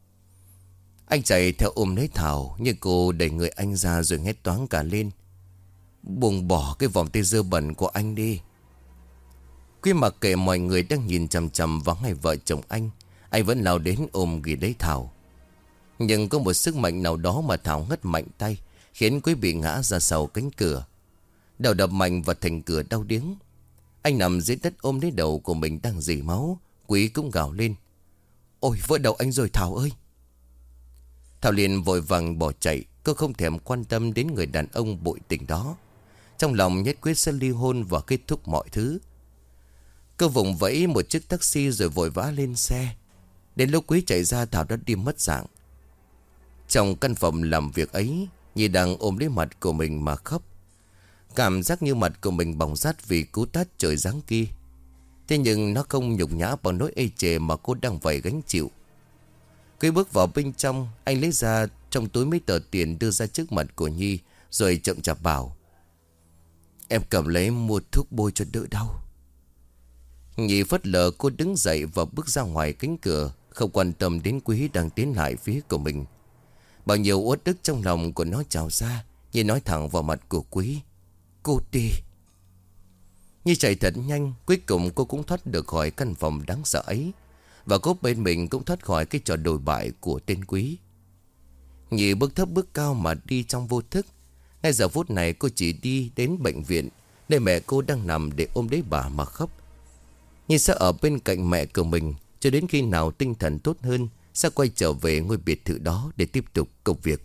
Anh chạy theo ôm lấy Thảo, nhưng cô đẩy người anh ra rồi hét toáng cả lên. Buông bỏ cái vòng tay dơ bẩn của anh đi. Quý mặc kệ mọi người đang nhìn chằm chằm vào hai vợ chồng anh, anh vẫn lao đến ôm ghì lấy Thảo. Nhưng có một sức mạnh nào đó mà Thảo ngất mạnh tay, khiến Quý bị ngã ra sau cánh cửa. Đầu đập mạnh vào thành cửa đau điếng. Anh nằm dưới đất ôm lấy đầu của mình đang rỉ máu. Quý cũng gào lên. Ôi vỡ đầu anh rồi Thảo ơi. Thảo liền vội vàng bỏ chạy. Cô không thèm quan tâm đến người đàn ông bội tình đó. Trong lòng nhất quyết sẽ ly hôn và kết thúc mọi thứ. Cô vùng vẫy một chiếc taxi rồi vội vã lên xe. Đến lúc Quý chạy ra Thảo đã đi mất dạng. Trong căn phòng làm việc ấy, Nhi đang ôm lấy mặt của mình mà khóc. Cảm giác như mặt của mình bỏng rát vì cú tát trời giáng kia. Thế nhưng nó không nhục nhã bằng nỗi ê chề mà cô đang phải gánh chịu. Quý bước vào bên trong, anh lấy ra trong túi mấy tờ tiền đưa ra trước mặt của Nhi, rồi chậm chạp bảo. Em cầm lấy mua thuốc bôi cho đỡ đau. Nhi phớt lờ cô đứng dậy và bước ra ngoài cánh cửa, không quan tâm đến Quý đang tiến lại phía của mình. Bao nhiêu uất ức trong lòng của nó trào ra, Nhi nói thẳng vào mặt của Quý. Cô đi. Nhi chạy thật nhanh, cuối cùng cô cũng thoát được khỏi căn phòng đáng sợ ấy. Và cô bên mình cũng thoát khỏi cái trò đồi bại của tên Quý. Nhi bước thấp bước cao mà đi trong vô thức. Ngay giờ phút này cô chỉ đi đến bệnh viện, nơi mẹ cô đang nằm để ôm lấy bà mà khóc. Nhi sẽ ở bên cạnh mẹ của mình cho đến khi nào tinh thần tốt hơn, sẽ quay trở về ngôi biệt thự đó để tiếp tục công việc.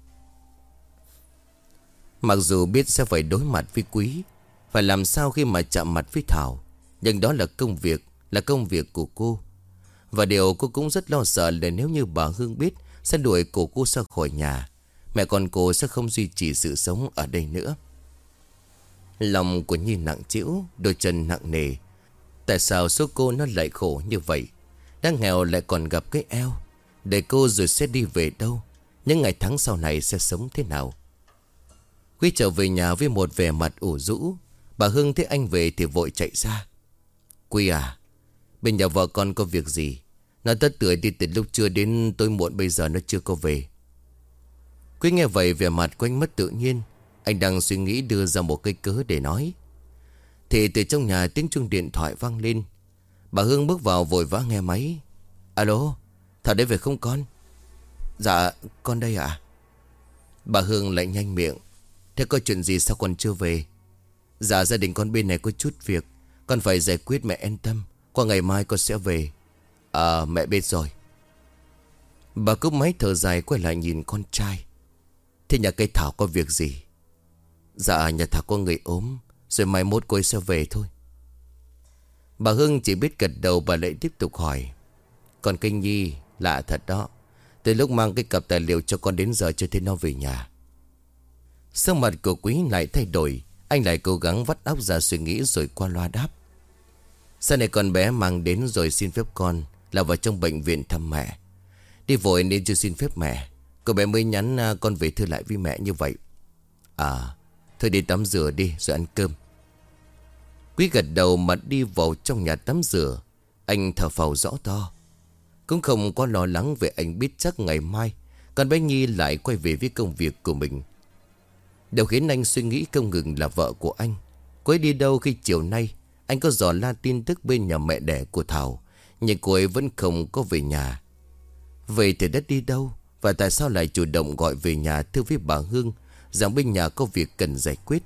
Mặc dù biết sẽ phải đối mặt với Quý, phải làm sao khi mà chạm mặt với Thảo, nhưng đó là công việc, là công việc của cô. Và điều cô cũng rất lo sợ là nếu như bà Hương biết, sẽ đuổi cổ cô ra khỏi nhà. Mẹ con cô sẽ không duy trì sự sống ở đây nữa. Lòng của Nhi nặng trĩu, đôi chân nặng nề. Tại sao số cô nó lại khổ như vậy? Đang nghèo lại còn gặp cái eo. Để cô rồi sẽ đi về đâu? Những ngày tháng sau này sẽ sống thế nào? Quý trở về nhà với một vẻ mặt ủ rũ. Bà Hương thấy anh về thì vội chạy ra. Quý à, bên nhà vợ con có việc gì? Nó tất tưởi đi từ lúc trưa đến tối muộn, bây giờ nó chưa có về. Quý nghe vậy vẻ mặt của anh mất tự nhiên. Anh đang suy nghĩ đưa ra một cái cớ để nói, thì từ trong nhà tiếng chuông điện thoại vang lên. Bà Hương bước vào vội vã nghe máy. Alo, Thảo đấy về không con? Dạ con đây ạ. Bà Hương lại nhanh miệng. Thế có chuyện gì sao con chưa về? Dạ gia đình con bên này có chút việc, con phải giải quyết, mẹ yên tâm. Qua ngày mai con sẽ về. À mẹ biết rồi. Bà cúp máy thở dài quay lại nhìn con trai. Thế nhà cây Thảo có việc gì? Dạ nhà Thảo có người ốm, rồi mai mốt cô ấy sẽ về thôi. Bà Hương chỉ biết gật đầu. Bà lại tiếp tục hỏi. Còn Kinh Nhi lạ thật đó, từ lúc mang cái cặp tài liệu cho con đến giờ chưa thấy nó về nhà. Sắc mặt của Quý lại thay đổi. Anh lại cố gắng vắt óc ra suy nghĩ rồi qua loa đáp. Sau này con bé mang đến rồi xin phép con là vào trong bệnh viện thăm mẹ. Đi vội nên chưa xin phép mẹ. Cô bé mới nhắn con về thưa lại với mẹ như vậy. À thôi đi tắm rửa đi rồi ăn cơm. Quý gật đầu mà đi vào trong nhà tắm rửa. Anh thở phào rõ to. Cũng không có lo lắng về anh biết chắc ngày mai con bé Nhi lại quay về với công việc của mình. Điều khiến anh suy nghĩ không ngừng là vợ của anh. Cô ấy đi đâu khi chiều nay anh có dò la tin tức bên nhà mẹ đẻ của Thảo, nhưng cô ấy vẫn không có về nhà. Vậy thì đất đi đâu? Và tại sao lại chủ động gọi về nhà thưa với bà Hương rằng bên nhà có việc cần giải quyết?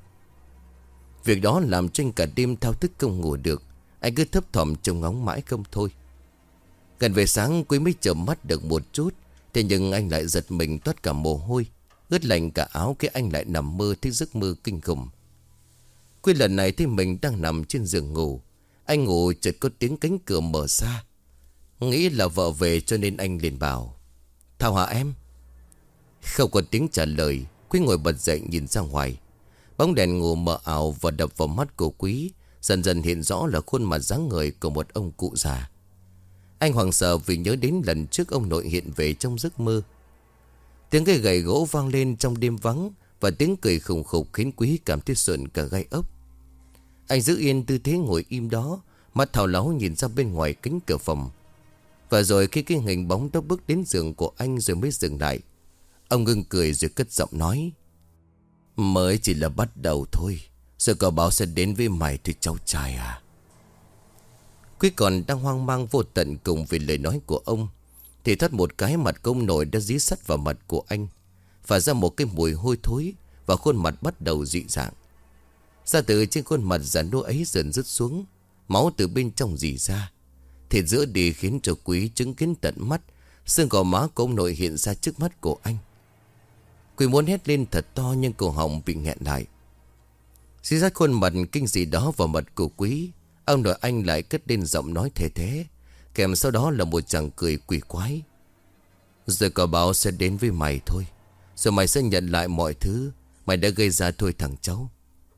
Việc đó làm cho anh cả đêm thao thức không ngủ được. Anh cứ thấp thỏm trông ngóng mãi không thôi. Gần về sáng Quý mới chợp mắt được một chút. Thế nhưng anh lại giật mình toát cả mồ hôi, ướt lạnh cả áo khi anh lại nằm mơ thấy giấc mơ kinh khủng. Quý lần này thấy mình đang nằm trên giường ngủ. Anh ngủ chợt có tiếng cánh cửa mở ra. Nghĩ là vợ về cho nên anh liền bảo. Thảo hả em? Không có tiếng trả lời. Quý ngồi bật dậy nhìn ra ngoài. Bóng đèn ngủ mờ ảo và đập vào mắt của Quý dần dần hiện rõ là khuôn mặt dáng người của một ông cụ già. Anh hoảng sợ vì nhớ đến lần trước ông nội hiện về trong giấc mơ. Tiếng cây gậy gỗ vang lên trong đêm vắng, và tiếng cười khủng khục khiến Quý cảm thấy sợn cả gai ốc. Anh giữ yên tư thế ngồi im đó, mắt thao láo nhìn ra bên ngoài cánh cửa phòng. Và rồi khi cái hình bóng đó bước đến giường của anh rồi mới dừng lại. Ông ngưng cười rồi cất giọng nói. Mới chỉ là bắt đầu thôi, rồi cậu báo sẽ đến với mày thì cháu trai à. Quý còn đang hoang mang vô tận cùng vì lời nói của ông, thì thoát một cái mặt công nội đã dí sắt vào mặt của anh, phả ra một cái mùi hôi thối, và khuôn mặt bắt đầu dị dạng. Da từ trên khuôn mặt già nua ấy dần rứt xuống, máu từ bên trong rỉ ra. Thịt giữa đi khiến cho Quý chứng kiến tận mắt xương gò má của ông nội hiện ra trước mắt của anh. Quý muốn hét lên thật to nhưng cổ họng bị nghẹn lại. Xí sát khuôn mặt kinh dị đó vào mặt của Quý, ông nội anh lại cất lên giọng nói thề thế, kèm sau đó là một chàng cười quỷ quái. Rồi cậu báo sẽ đến với mày thôi, rồi mày sẽ nhận lại mọi thứ mày đã gây ra thôi thằng cháu.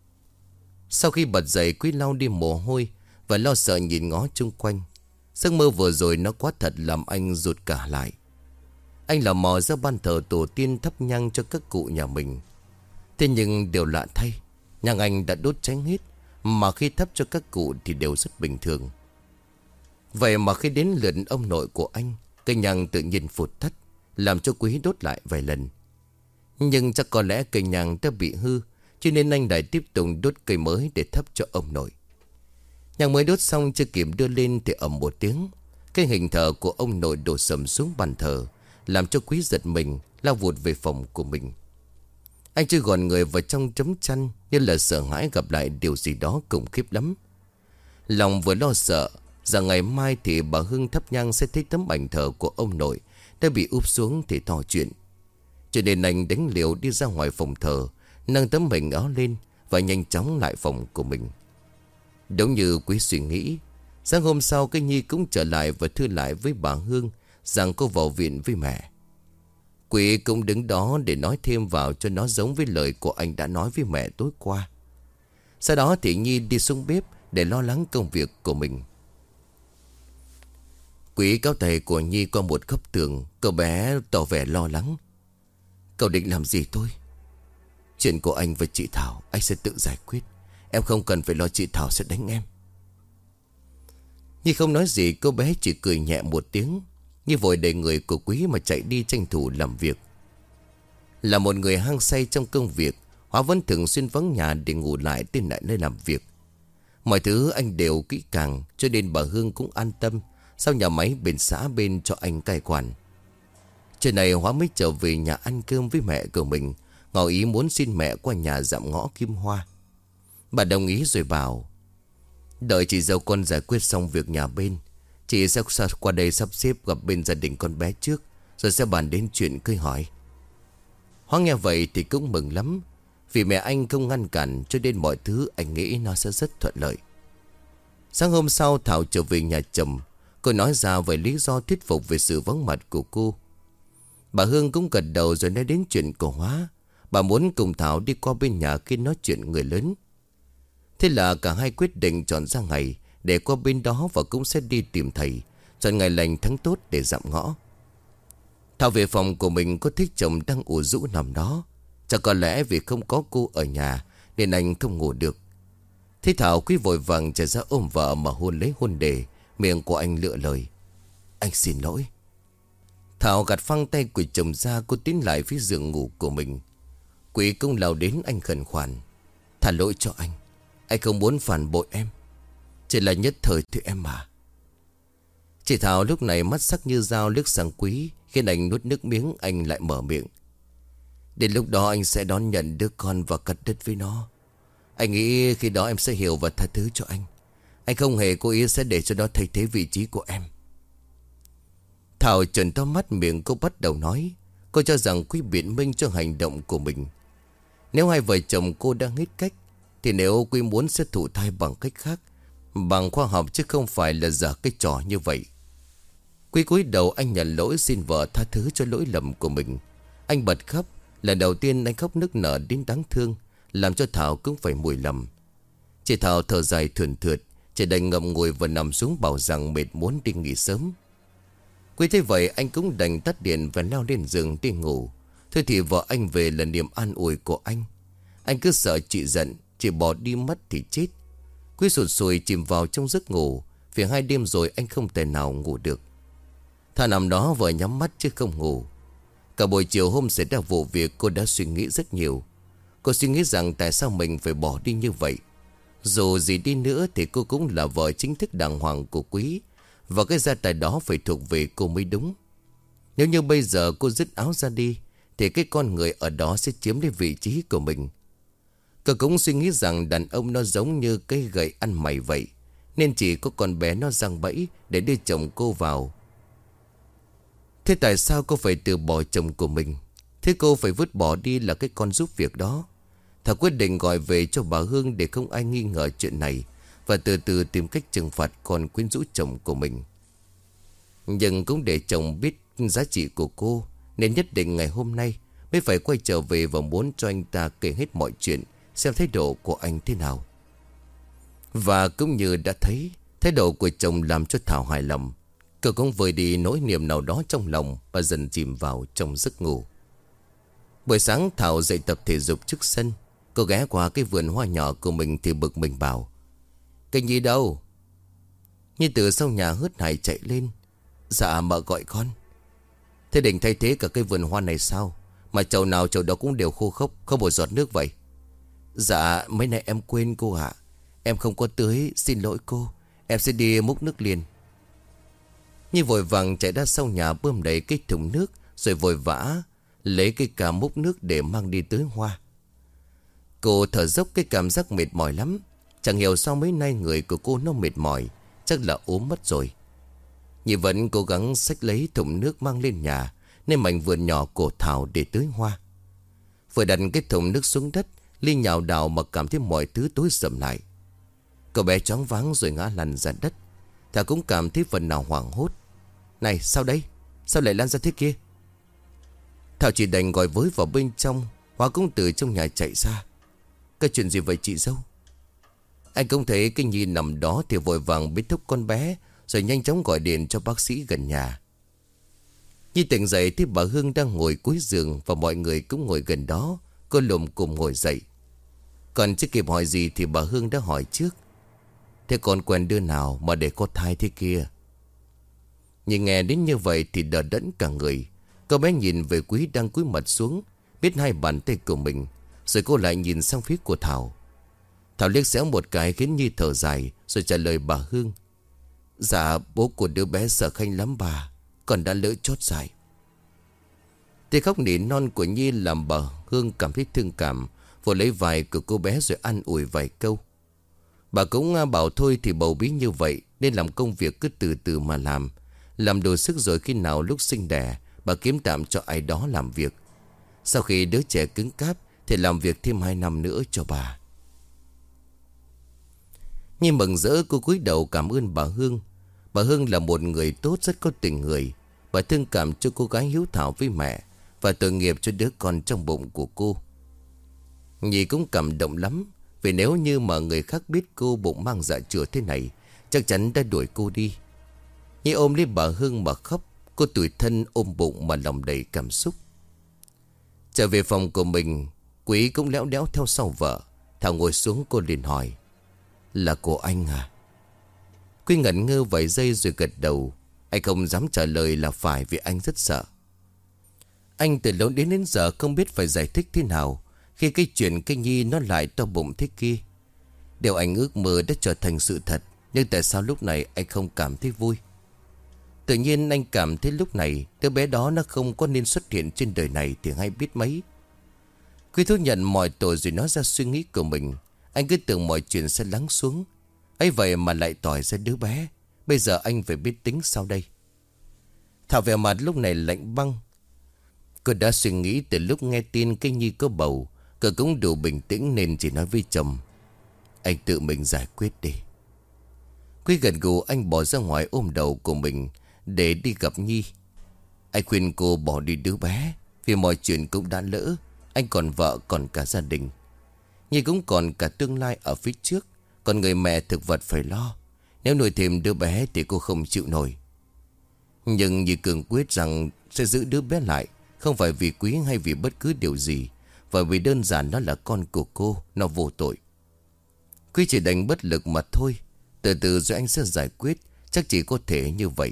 Sau khi bật dậy, Quý lau đi mồ hôi và lo sợ nhìn ngó chung quanh. Giấc mơ vừa rồi nó quá thật làm anh rụt cả lại. Anh là mò ra ban thờ tổ tiên thắp nhang cho các cụ nhà mình. Thế nhưng điều lạ thay, nhang anh đã đốt cháy hết, mà khi thắp cho các cụ thì đều rất bình thường. Vậy mà khi đến lượt ông nội của anh, cây nhang tự nhiên phụt tắt, làm cho Quý đốt lại vài lần. Nhưng chắc có lẽ cây nhang đã bị hư, cho nên anh lại tiếp tục đốt cây mới để thắp cho ông nội. Nhang mới đốt xong chưa kịp đưa lên thì ầm một tiếng, cái hình thờ của ông nội đổ sầm xuống bàn thờ, làm cho Quý giật mình, lao vụt về phòng của mình. Anh chưa gọn người vào trong tấm chăn, như là sợ hãi gặp lại điều gì đó khủng khiếp lắm. Lòng vừa lo sợ rằng ngày mai thì bà Hương thắp nhang sẽ thấy tấm ảnh thờ của ông nội đã bị úp xuống thì to chuyện. Cho nên anh đánh liều đi ra ngoài phòng thờ, nâng tấm mảnh áo lên và nhanh chóng lại phòng của mình. Đúng như Quý suy nghĩ, sáng hôm sau cái Nhi cũng trở lại và thưa lại với bà Hương rằng cô vào viện với mẹ. Quý cũng đứng đó để nói thêm vào cho nó giống với lời của anh đã nói với mẹ tối qua. Sau đó thì Nhi đi xuống bếp để lo lắng công việc của mình. Quý cáo tay của Nhi qua một góc tường, cậu bé tỏ vẻ lo lắng. Cậu định làm gì tôi? Chuyện của anh và chị Thảo anh sẽ tự giải quyết. Em không cần phải lo chị Thảo sẽ đánh em. Nhi không nói gì, cô bé chỉ cười nhẹ một tiếng. Nhi vội đẩy người của Quý mà chạy đi tranh thủ làm việc. Là một người hăng say trong công việc, Hóa vẫn thường xuyên vắng nhà để ngủ lại tên lại nơi làm việc. Mọi thứ anh đều kỹ càng, cho nên bà Hương cũng an tâm sau nhà máy bên xã bên cho anh cai quản. Trưa này Hóa mới trở về nhà ăn cơm với mẹ của mình, ngỏ ý muốn xin mẹ qua nhà dạm ngõ Kim Hoa. Bà đồng ý rồi bảo: đợi chị dâu con giải quyết xong việc nhà bên, chị sẽ qua đây sắp xếp gặp bên gia đình con bé trước, rồi sẽ bàn đến chuyện cưới hỏi. Hóa nghe vậy thì cũng mừng lắm, vì mẹ anh không ngăn cản, cho nên mọi thứ anh nghĩ nó sẽ rất thuận lợi. Sáng hôm sau Thảo trở về nhà chồng. Cô nói ra về lý do thuyết phục về sự vắng mặt của cô. Bà Hương cũng gật đầu rồi nói đến chuyện của Hóa. Bà muốn cùng Thảo đi qua bên nhà khi nói chuyện người lớn. Thế là cả hai quyết định chọn ra ngày để qua bên đó, và cũng sẽ đi tìm thầy, chọn ngày lành tháng tốt để dạm ngõ. Thảo về phòng của mình, có thích chồng đang ủ rũ nằm đó. Chắc có lẽ vì không có cô ở nhà nên anh không ngủ được. Thế Thảo Quý vội vàng chạy ra ôm vợ mà hôn lấy hôn đề. Miệng của anh lựa lời: anh xin lỗi. Thảo gạt phăng tay của chồng ra, cô tiến lại phía giường ngủ của mình. Quý cũng lao đến anh khẩn khoản: thả lỗi cho anh. Anh không muốn phản bội em, chỉ là nhất thời thôi em mà. Chị Thảo lúc này mắt sắc như dao liếc sang Quý, khiến anh nuốt nước miếng. Anh lại mở miệng: đến lúc đó anh sẽ đón nhận đứa con và cắt đứt với nó. Anh nghĩ khi đó em sẽ hiểu và tha thứ cho anh. Anh không hề cố ý sẽ để cho nó thay thế vị trí của em. Thảo trợn to mắt, miệng cô bắt đầu nói. Cô cho rằng Quý biện minh cho hành động của mình. Nếu hai vợ chồng cô đang hết cách, thì nếu Quý muốn sẽ thụ thai bằng cách khác, bằng khoa học, chứ không phải là giả cái trò như vậy. Quý cúi đầu anh nhận lỗi, xin vợ tha thứ cho lỗi lầm của mình. Anh bật khóc. Lần đầu tiên anh khóc nức nở đến đáng thương, làm cho Thảo cũng phải mùi lầm. Chị Thảo thở dài thườn thượt, chỉ đành ngậm ngùi và nằm xuống, bảo rằng mệt muốn đi nghỉ sớm. Quý thấy vậy anh cũng đành tắt điện và leo lên giường đi ngủ. Thôi thì vợ anh về là niềm an ủi của anh. Anh cứ sợ chị giận, chị bỏ đi mất thì chết. Quý sụt sùi chìm vào trong giấc ngủ, vì hai đêm rồi anh không thể nào ngủ được. Thà nằm đó vợ nhắm mắt chứ không ngủ. Cả buổi chiều hôm xảy ra vụ việc, cô đã suy nghĩ rất nhiều. Cô suy nghĩ rằng tại sao mình phải bỏ đi như vậy. Dù gì đi nữa thì cô cũng là vợ chính thức đàng hoàng của Quý, và cái gia tài đó phải thuộc về cô mới đúng. Nếu như bây giờ cô dứt áo ra đi, thì cái con người ở đó sẽ chiếm lấy vị trí của mình. Cô cũng suy nghĩ rằng đàn ông nó giống như cây gậy ăn mày vậy, nên chỉ có con bé nó giăng bẫy để đưa chồng cô vào. Thế tại sao cô phải từ bỏ chồng của mình? Thế cô phải vứt bỏ đi là cái con giúp việc đó. Thảo quyết định gọi về cho bà Hương để không ai nghi ngờ chuyện này, và từ từ tìm cách trừng phạt con quyến rũ chồng của mình. Nhưng cũng để chồng biết giá trị của cô, nên nhất định ngày hôm nay mới phải quay trở về và muốn cho anh ta kể hết mọi chuyện, xem thái độ của anh thế nào. Và cũng như đã thấy, thái độ của chồng làm cho Thảo hài lòng. Cô cũng vơi đi nỗi niềm nào đó trong lòng và dần chìm vào trong giấc ngủ. Buổi sáng Thảo dậy tập thể dục trước sân. Cô ghé qua cái vườn hoa nhỏ của mình thì bực mình bảo: cái Nhi đâu? Nhi từ sau nhà hớt hải chạy lên: dạ mợ gọi con. Thế định thay thế cả cái vườn hoa này sao? Mà chậu nào chậu đó cũng đều khô khốc, không một giọt nước vậy. Dạ mấy nay em quên cô ạ. Em không có tưới, xin lỗi cô. Em sẽ đi múc nước liền. Nhi vội vàng chạy ra sau nhà bơm đầy cái thùng nước, rồi vội vã lấy cái cà múc nước để mang đi tưới hoa. Cô thở dốc, cái cảm giác mệt mỏi lắm. Chẳng hiểu sao mấy nay người của cô nó mệt mỏi, chắc là ốm mất rồi. Nhi vẫn cố gắng xách lấy thùng nước mang lên nhà, nên mảnh vườn nhỏ của Thảo để tưới hoa. Vừa đặt cái thùng nước xuống đất, Ly nhào đảo mà cảm thấy mọi thứ tối sầm lại. Cậu bé choáng váng rồi ngã lăn ra đất. Thảo cũng cảm thấy phần nào hoảng hốt. Này sao đây? Sao lại lăn ra thế kia? Thảo chỉ đành gọi với vào bên trong. Hóa cũng từ trong nhà chạy ra. Cái chuyện gì vậy chị dâu? Anh cũng thấy cái Nhi nằm đó thì vội vàng bế thúc con bé, rồi nhanh chóng gọi điện cho bác sĩ gần nhà. Nhi tỉnh dậy thì bà Hương đang ngồi cuối giường, và mọi người cũng ngồi gần đó. Cô lùm cùng ngồi dậy. Còn chưa kịp hỏi gì thì bà Hương đã hỏi trước. Thế còn quen đứa nào mà để có thai thế kia? Nhìn nghe đến như vậy thì đờ đẫn cả người. Cô bé nhìn về Quý đang cúi mặt xuống, biết hai bàn tay của mình. Rồi cô lại nhìn sang phía của Thảo. Thảo liếc xéo một cái khiến Nhi thở dài, rồi trả lời bà Hương: Dạ bố của đứa bé sợ Khanh lắm bà, còn đã lỡ chót dại. Tiếng khóc nỉ non của Nhi làm bà Hương cảm thấy thương cảm, vội lấy vải của cô bé rồi an ủi vài câu. Bà cũng bảo thôi thì bầu bí như vậy nên làm công việc cứ từ từ mà làm. Làm đồ sức rồi khi nào lúc sinh đẻ bà kiếm tạm cho ai đó làm việc. Sau khi đứa trẻ cứng cáp thì làm việc thêm hai năm nữa cho bà. Nhi mừng rỡ, cô cúi đầu cảm ơn bà Hương. Bà Hương là một người tốt, rất có tình người. Bà thương cảm cho cô gái hiếu thảo với mẹ và tội nghiệp cho đứa con trong bụng của cô. Nhi cũng cảm động lắm, vì nếu như mà người khác biết cô bụng mang dạ chửa thế này, chắc chắn đã đuổi cô đi. Nhi ôm lấy bà Hương mà khóc. Cô tủi thân ôm bụng mà lòng đầy cảm xúc. Trở về phòng của mình, Quý cũng léo đéo theo sau vợ. Thảo ngồi xuống, cô liền hỏi: Là cô anh à? Quý ngẩn ngơ vài giây rồi gật đầu. Anh không dám trả lời là phải, vì anh rất sợ. Anh từ lâu đến đến giờ không biết phải giải thích thế nào khi cái chuyện cái Nhi nó lại to bụng thế kia. Điều anh ước mơ đã trở thành sự thật. Nhưng tại sao lúc này anh không cảm thấy vui? Tự nhiên anh cảm thấy lúc này đứa bé đó nó không có nên xuất hiện trên đời này thì hay biết mấy. Quý thú nhận mọi tội rồi nói ra suy nghĩ của mình. Anh cứ tưởng mọi chuyện sẽ lắng xuống, ấy vậy mà lại tỏi ra đứa bé. Bây giờ anh phải biết tính sau đây. Thảo vẻ mặt lúc này lạnh băng. Cô đã suy nghĩ từ lúc nghe tin cái Nhi có bầu. Cô cũng đủ bình tĩnh nên chỉ nói với chồng: Anh tự mình giải quyết đi. Quý gật gù, anh bỏ ra ngoài ôm đầu của mình để đi gặp Nhi. Anh khuyên cô bỏ đi đứa bé, vì mọi chuyện cũng đã lỡ. Anh còn vợ, còn cả gia đình. Nhi cũng còn cả tương lai ở phía trước. Còn người mẹ thực vật phải lo. Nếu nuôi thêm đứa bé thì cô không chịu nổi. Nhưng Nhi cường quyết rằng sẽ giữ đứa bé lại. Không phải vì Quý hay vì bất cứ điều gì, và vì đơn giản nó là con của cô, nó vô tội. Quý chỉ đành bất lực mà thôi. Từ từ rồi anh sẽ giải quyết. Chắc chỉ có thể như vậy.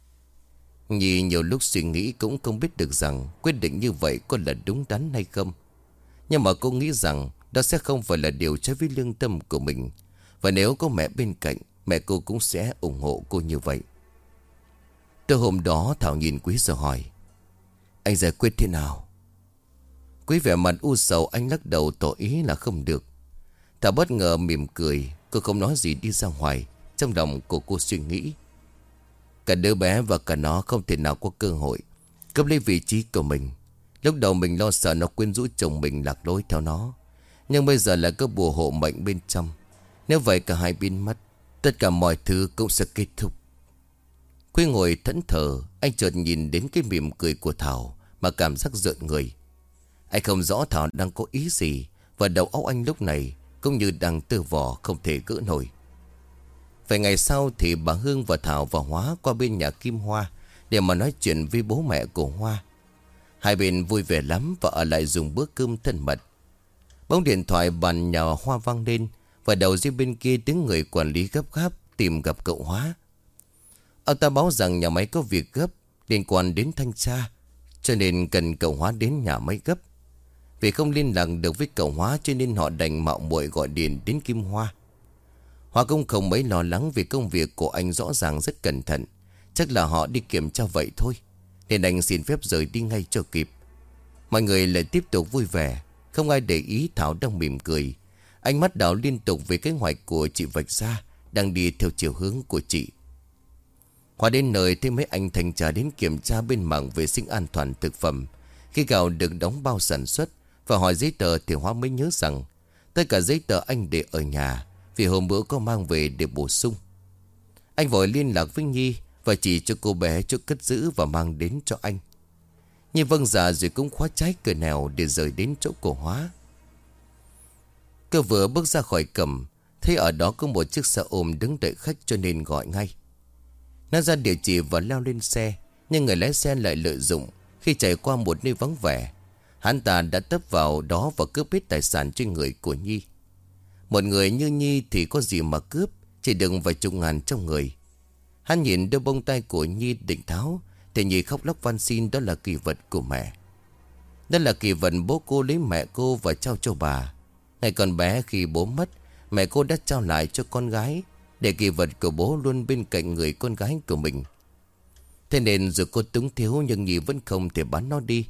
Nhi nhiều lúc suy nghĩ cũng không biết được rằng quyết định như vậy có là đúng đắn hay không. Nhưng mà cô nghĩ rằng đó sẽ không phải là điều trái với lương tâm của mình. Và nếu có mẹ bên cạnh, mẹ cô cũng sẽ ủng hộ cô như vậy. Từ hôm đó Thảo nhìn Quý rồi hỏi: Anh giải quyết thế nào? Quý vẻ mặt u sầu, anh lắc đầu tỏ ý là không được. Thảo bất ngờ mỉm cười. Cô không nói gì đi ra ngoài. Trong lòng của cô suy nghĩ: Cả đứa bé và cả nó không thể nào có cơ hội cướp lấy vị trí của mình. Lúc đầu mình lo sợ nó quyến rũ chồng mình lạc lối theo nó, nhưng bây giờ là có bùa hộ mệnh bên trong. Nếu vậy cả hai biến mất, tất cả mọi thứ cũng sẽ kết thúc. Quý ngồi thẫn thờ. Anh chợt nhìn đến cái mỉm cười của Thảo mà cảm giác rợn người. Anh không rõ Thảo đang có ý gì, và đầu óc anh lúc này cũng như đang tơ vò không thể gỡ nổi. Vài ngày sau thì bà Hương và Thảo và Hóa qua bên nhà Kim Hoa để mà nói chuyện với bố mẹ của Hoa. Hai bên vui vẻ lắm và ở lại dùng bữa cơm thân mật. Bỗng điện thoại bàn nhà Hoa vang lên, và đầu dây bên kia tiếng người quản lý gấp gáp tìm gặp cậu Hóa. Ông ta báo rằng nhà máy có việc gấp liên quan đến thanh tra, cho nên cần cậu Hóa đến nhà máy gấp. Vì không liên lạc được với cậu Hóa cho nên họ đành mạo muội gọi điện đến Kim Hoa. Hoa cũng không mấy lo lắng vì công việc của anh rõ ràng rất cẩn thận. Chắc là họ đi kiểm tra vậy thôi, nên anh xin phép rời đi ngay cho kịp. Mọi người lại tiếp tục vui vẻ. Không ai để ý Thảo đang mỉm cười. Ánh mắt đảo liên tục về kế hoạch của chị vạch ra, đang đi theo chiều hướng của chị. Hoa đến nơi thấy mấy anh thanh tra đến kiểm tra bên mảng vệ sinh an toàn thực phẩm. Khi gạo được đóng bao sản xuất và hỏi giấy tờ thì Hoa mới nhớ rằng tất cả giấy tờ anh để ở nhà, vì hôm bữa có mang về để bổ sung. Anh vội liên lạc với Nhi và chỉ cho cô bé chỗ cất giữ và mang đến cho anh. Nhi vâng dạ rồi cũng khóa trái cửa nẻo để rời đến chỗ của Hóa. Cơ vừa bước ra khỏi cổng, thấy ở đó có một chiếc xe ôm đứng đợi khách cho nên gọi ngay. Nó ra địa chỉ và leo lên xe, nhưng người lái xe lại lợi dụng. Khi chạy qua một nơi vắng vẻ, hắn ta đã tấp vào đó và cướp hết tài sản trên người của Nhi. Một người như Nhi thì có gì mà cướp, chỉ đựng vài chục ngàn trong người. Hắn nhìn đôi bông tai của Nhi định tháo, thì Nhi khóc lóc van xin đó là kỳ vật của mẹ. Đó là kỳ vật bố cô lấy mẹ cô và trao cho bà. Ngày còn bé khi bố mất, mẹ cô đã trao lại cho con gái, để kỳ vật của bố luôn bên cạnh người con gái của mình. Thế nên dù cô túng thiếu nhưng Nhi vẫn không thể bán nó đi.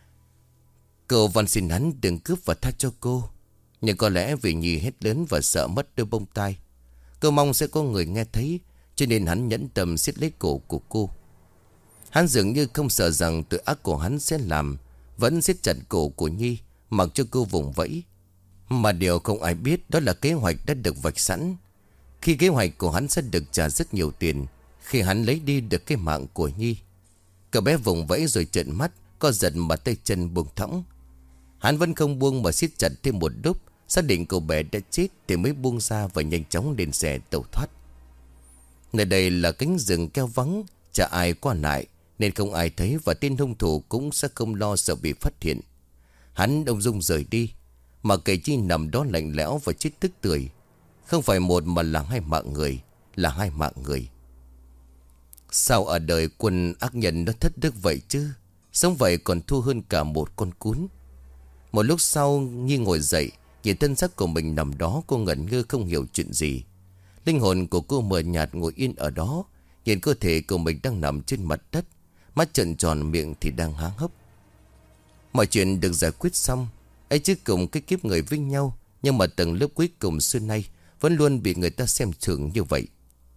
Cô van xin hắn đừng cướp và tha cho cô. Nhưng có lẽ vì Nhi hét lớn và sợ mất đôi bông tai, cô mong sẽ có người nghe thấy, cho nên hắn nhẫn tâm siết lấy cổ của cô. Hắn dường như không sợ rằng tội ác của hắn sẽ làm, vẫn siết chặt cổ của Nhi, mặc cho cô vùng vẫy. Mà điều không ai biết đó là kế hoạch đã được vạch sẵn. Khi kế hoạch của hắn sẽ được trả rất nhiều tiền khi hắn lấy đi được cái mạng của Nhi. Cậu bé vùng vẫy rồi trợn mắt, co giật mà tay chân buông thõng. Hắn vẫn không buông mà siết chặt thêm một lúc, xác định cậu bé đã chết thì mới buông ra và nhanh chóng lên xe tẩu thoát. Nơi đây là cánh rừng keo vắng, chả ai qua lại nên không ai thấy, và tên hung thủ cũng sẽ không lo sợ bị phát hiện. Hắn ung dung rời đi, mà kể chi nằm đó lạnh lẽo và chết tức tưởi. Không phải một mà là hai mạng người, là hai mạng người. Sao ở đời quân ác nhân nó thất đức vậy chứ? Sống vậy còn thua hơn cả một con cún. Một lúc sau Nhi ngồi dậy, nhìn thân xác của mình nằm đó, cô ngẩn ngơ không hiểu chuyện gì. Linh hồn của cô mờ nhạt ngồi yên ở đó, nhìn cơ thể của mình đang nằm trên mặt đất, mắt trợn tròn, miệng thì đang há hốc. Mọi chuyện được giải quyết xong, ấy chứ cùng cái kiếp người với nhau, nhưng mà tầng lớp cuối cùng xưa nay vẫn luôn bị người ta xem thường như vậy.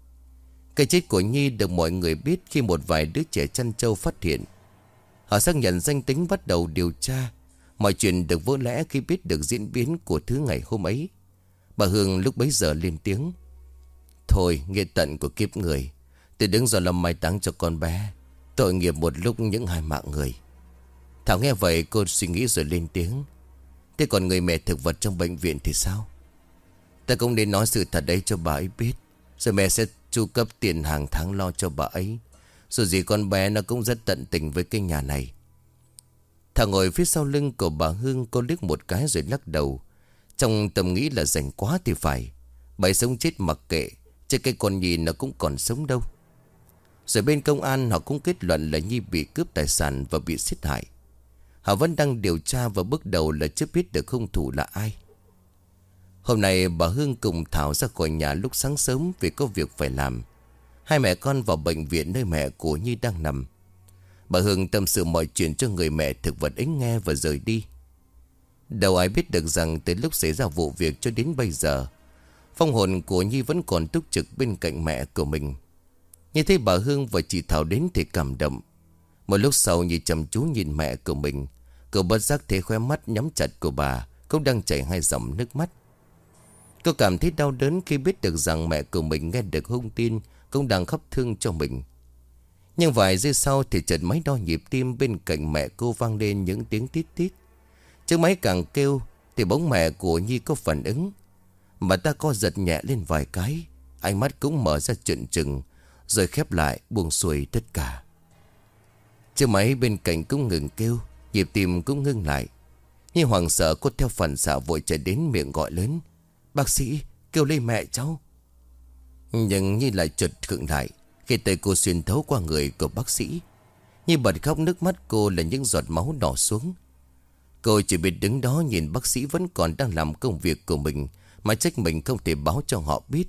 Cái chết của Nhi được mọi người biết khi một vài đứa trẻ chăn trâu phát hiện. Họ xác nhận danh tính, bắt đầu điều tra. Mọi chuyện được vỡ lẽ khi biết được diễn biến của thứ ngày hôm ấy. Bà Hương lúc bấy giờ lên tiếng: Thôi, nghĩa tận của kiếp người, tôi đứng rồi làm mai táng cho con bé. Tội nghiệp một lúc những hai mạng người. Thảo nghe vậy cô suy nghĩ rồi lên tiếng: Thế còn người mẹ thực vật trong bệnh viện thì sao? Ta cũng nên nói sự thật đấy cho bà ấy biết, rồi mẹ sẽ chu cấp tiền hàng tháng lo cho bà ấy. Dù gì con bé nó cũng rất tận tình với cái nhà này. Thảo ngồi phía sau lưng của bà Hương, cô liếc một cái rồi lắc đầu. Trong tâm nghĩ là rảnh quá thì phải. Bà ấy sống chết mặc kệ, chứ cái con Nhi nó cũng còn sống đâu. Rồi bên công an họ cũng kết luận là Nhi bị cướp tài sản và bị giết hại. Họ vẫn đang điều tra và bước đầu là chưa biết được hung thủ là ai. Hôm nay bà Hương cùng Thảo ra khỏi nhà lúc sáng sớm vì có việc phải làm. Hai mẹ con vào bệnh viện nơi mẹ của Nhi đang nằm. Bà Hương tâm sự mọi chuyện cho người mẹ thực vật ấy nghe và rời đi. Đâu ai biết được rằng từ lúc xảy ra vụ việc cho đến bây giờ, phong hồn của Nhi vẫn còn túc trực bên cạnh mẹ của mình. Như thế bà Hương và chị Thảo đến thì cảm động. Một lúc sau Nhi chăm chú nhìn mẹ của mình, cô bất giác thấy khóe mắt nhắm chặt của bà cũng đang chảy hai dòng nước mắt. Cô cảm thấy đau đớn khi biết được rằng mẹ của mình nghe được hung tin cũng đang khóc thương cho mình. Nhưng vài giây sau thì chợt máy đo nhịp tim bên cạnh mẹ cô vang lên những tiếng tít tít. Chiếc máy càng kêu thì bóng mẹ của Nhi có phản ứng. Mà ta co giật nhẹ lên vài cái, ánh mắt cũng mở ra trợn trừng, rồi khép lại buông xuôi tất cả. Chiếc máy bên cạnh cũng ngừng kêu, nhịp tim cũng ngưng lại. Nhi hoảng sợ, cô theo phản xạ vội chạy đến miệng gọi lớn: Bác sĩ, kêu lấy mẹ cháu. Nhưng Nhi lại chợt khựng lại khi tay cô xuyên thấu qua người của bác sĩ. Nhi bật khóc, nước mắt cô là những giọt máu đỏ xuống. Cô chỉ biết đứng đó nhìn bác sĩ vẫn còn đang làm công việc của mình, mà trách mình không thể báo cho họ biết.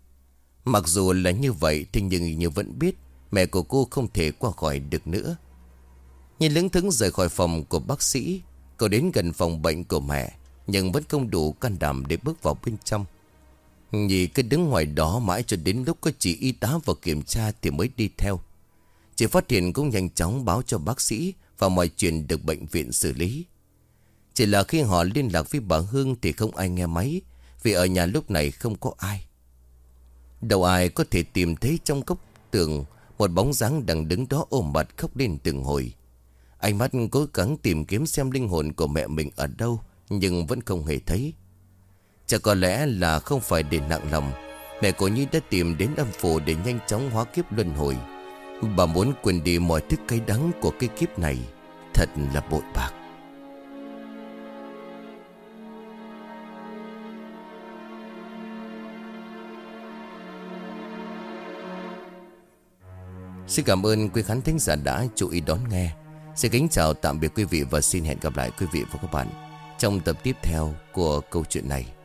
Mặc dù là như vậy thì nhưng như vẫn biết mẹ của cô không thể qua khỏi được nữa. Nhi lững thững rời khỏi phòng của bác sĩ. Cô đến gần phòng bệnh của mẹ, nhưng vẫn không đủ can đảm để bước vào bên trong. Nhi cứ đứng ngoài đó mãi cho đến lúc có chị y tá vào kiểm tra thì mới đi theo. Chị phát hiện cũng nhanh chóng báo cho bác sĩ, và mọi chuyện được bệnh viện xử lý. Chỉ là khi họ liên lạc với bà Hương thì không ai nghe máy, vì ở nhà lúc này không có ai. Đâu ai có thể tìm thấy trong góc tường một bóng dáng đang đứng đó ôm mặt khóc lên từng hồi. Ánh mắt cố gắng tìm kiếm xem linh hồn của mẹ mình ở đâu, nhưng vẫn không hề thấy. Chắc có lẽ là không phải để nặng lòng, mẹ của Nhi đã tìm đến âm phủ để nhanh chóng hóa kiếp luân hồi. Bà muốn quên đi mọi thứ cay đắng của cái kiếp này. Thật là bội bạc. Xin cảm ơn quý khán thính giả đã chú ý đón nghe. Xin kính chào tạm biệt quý vị và xin hẹn gặp lại quý vị và các bạn trong tập tiếp theo của câu chuyện này.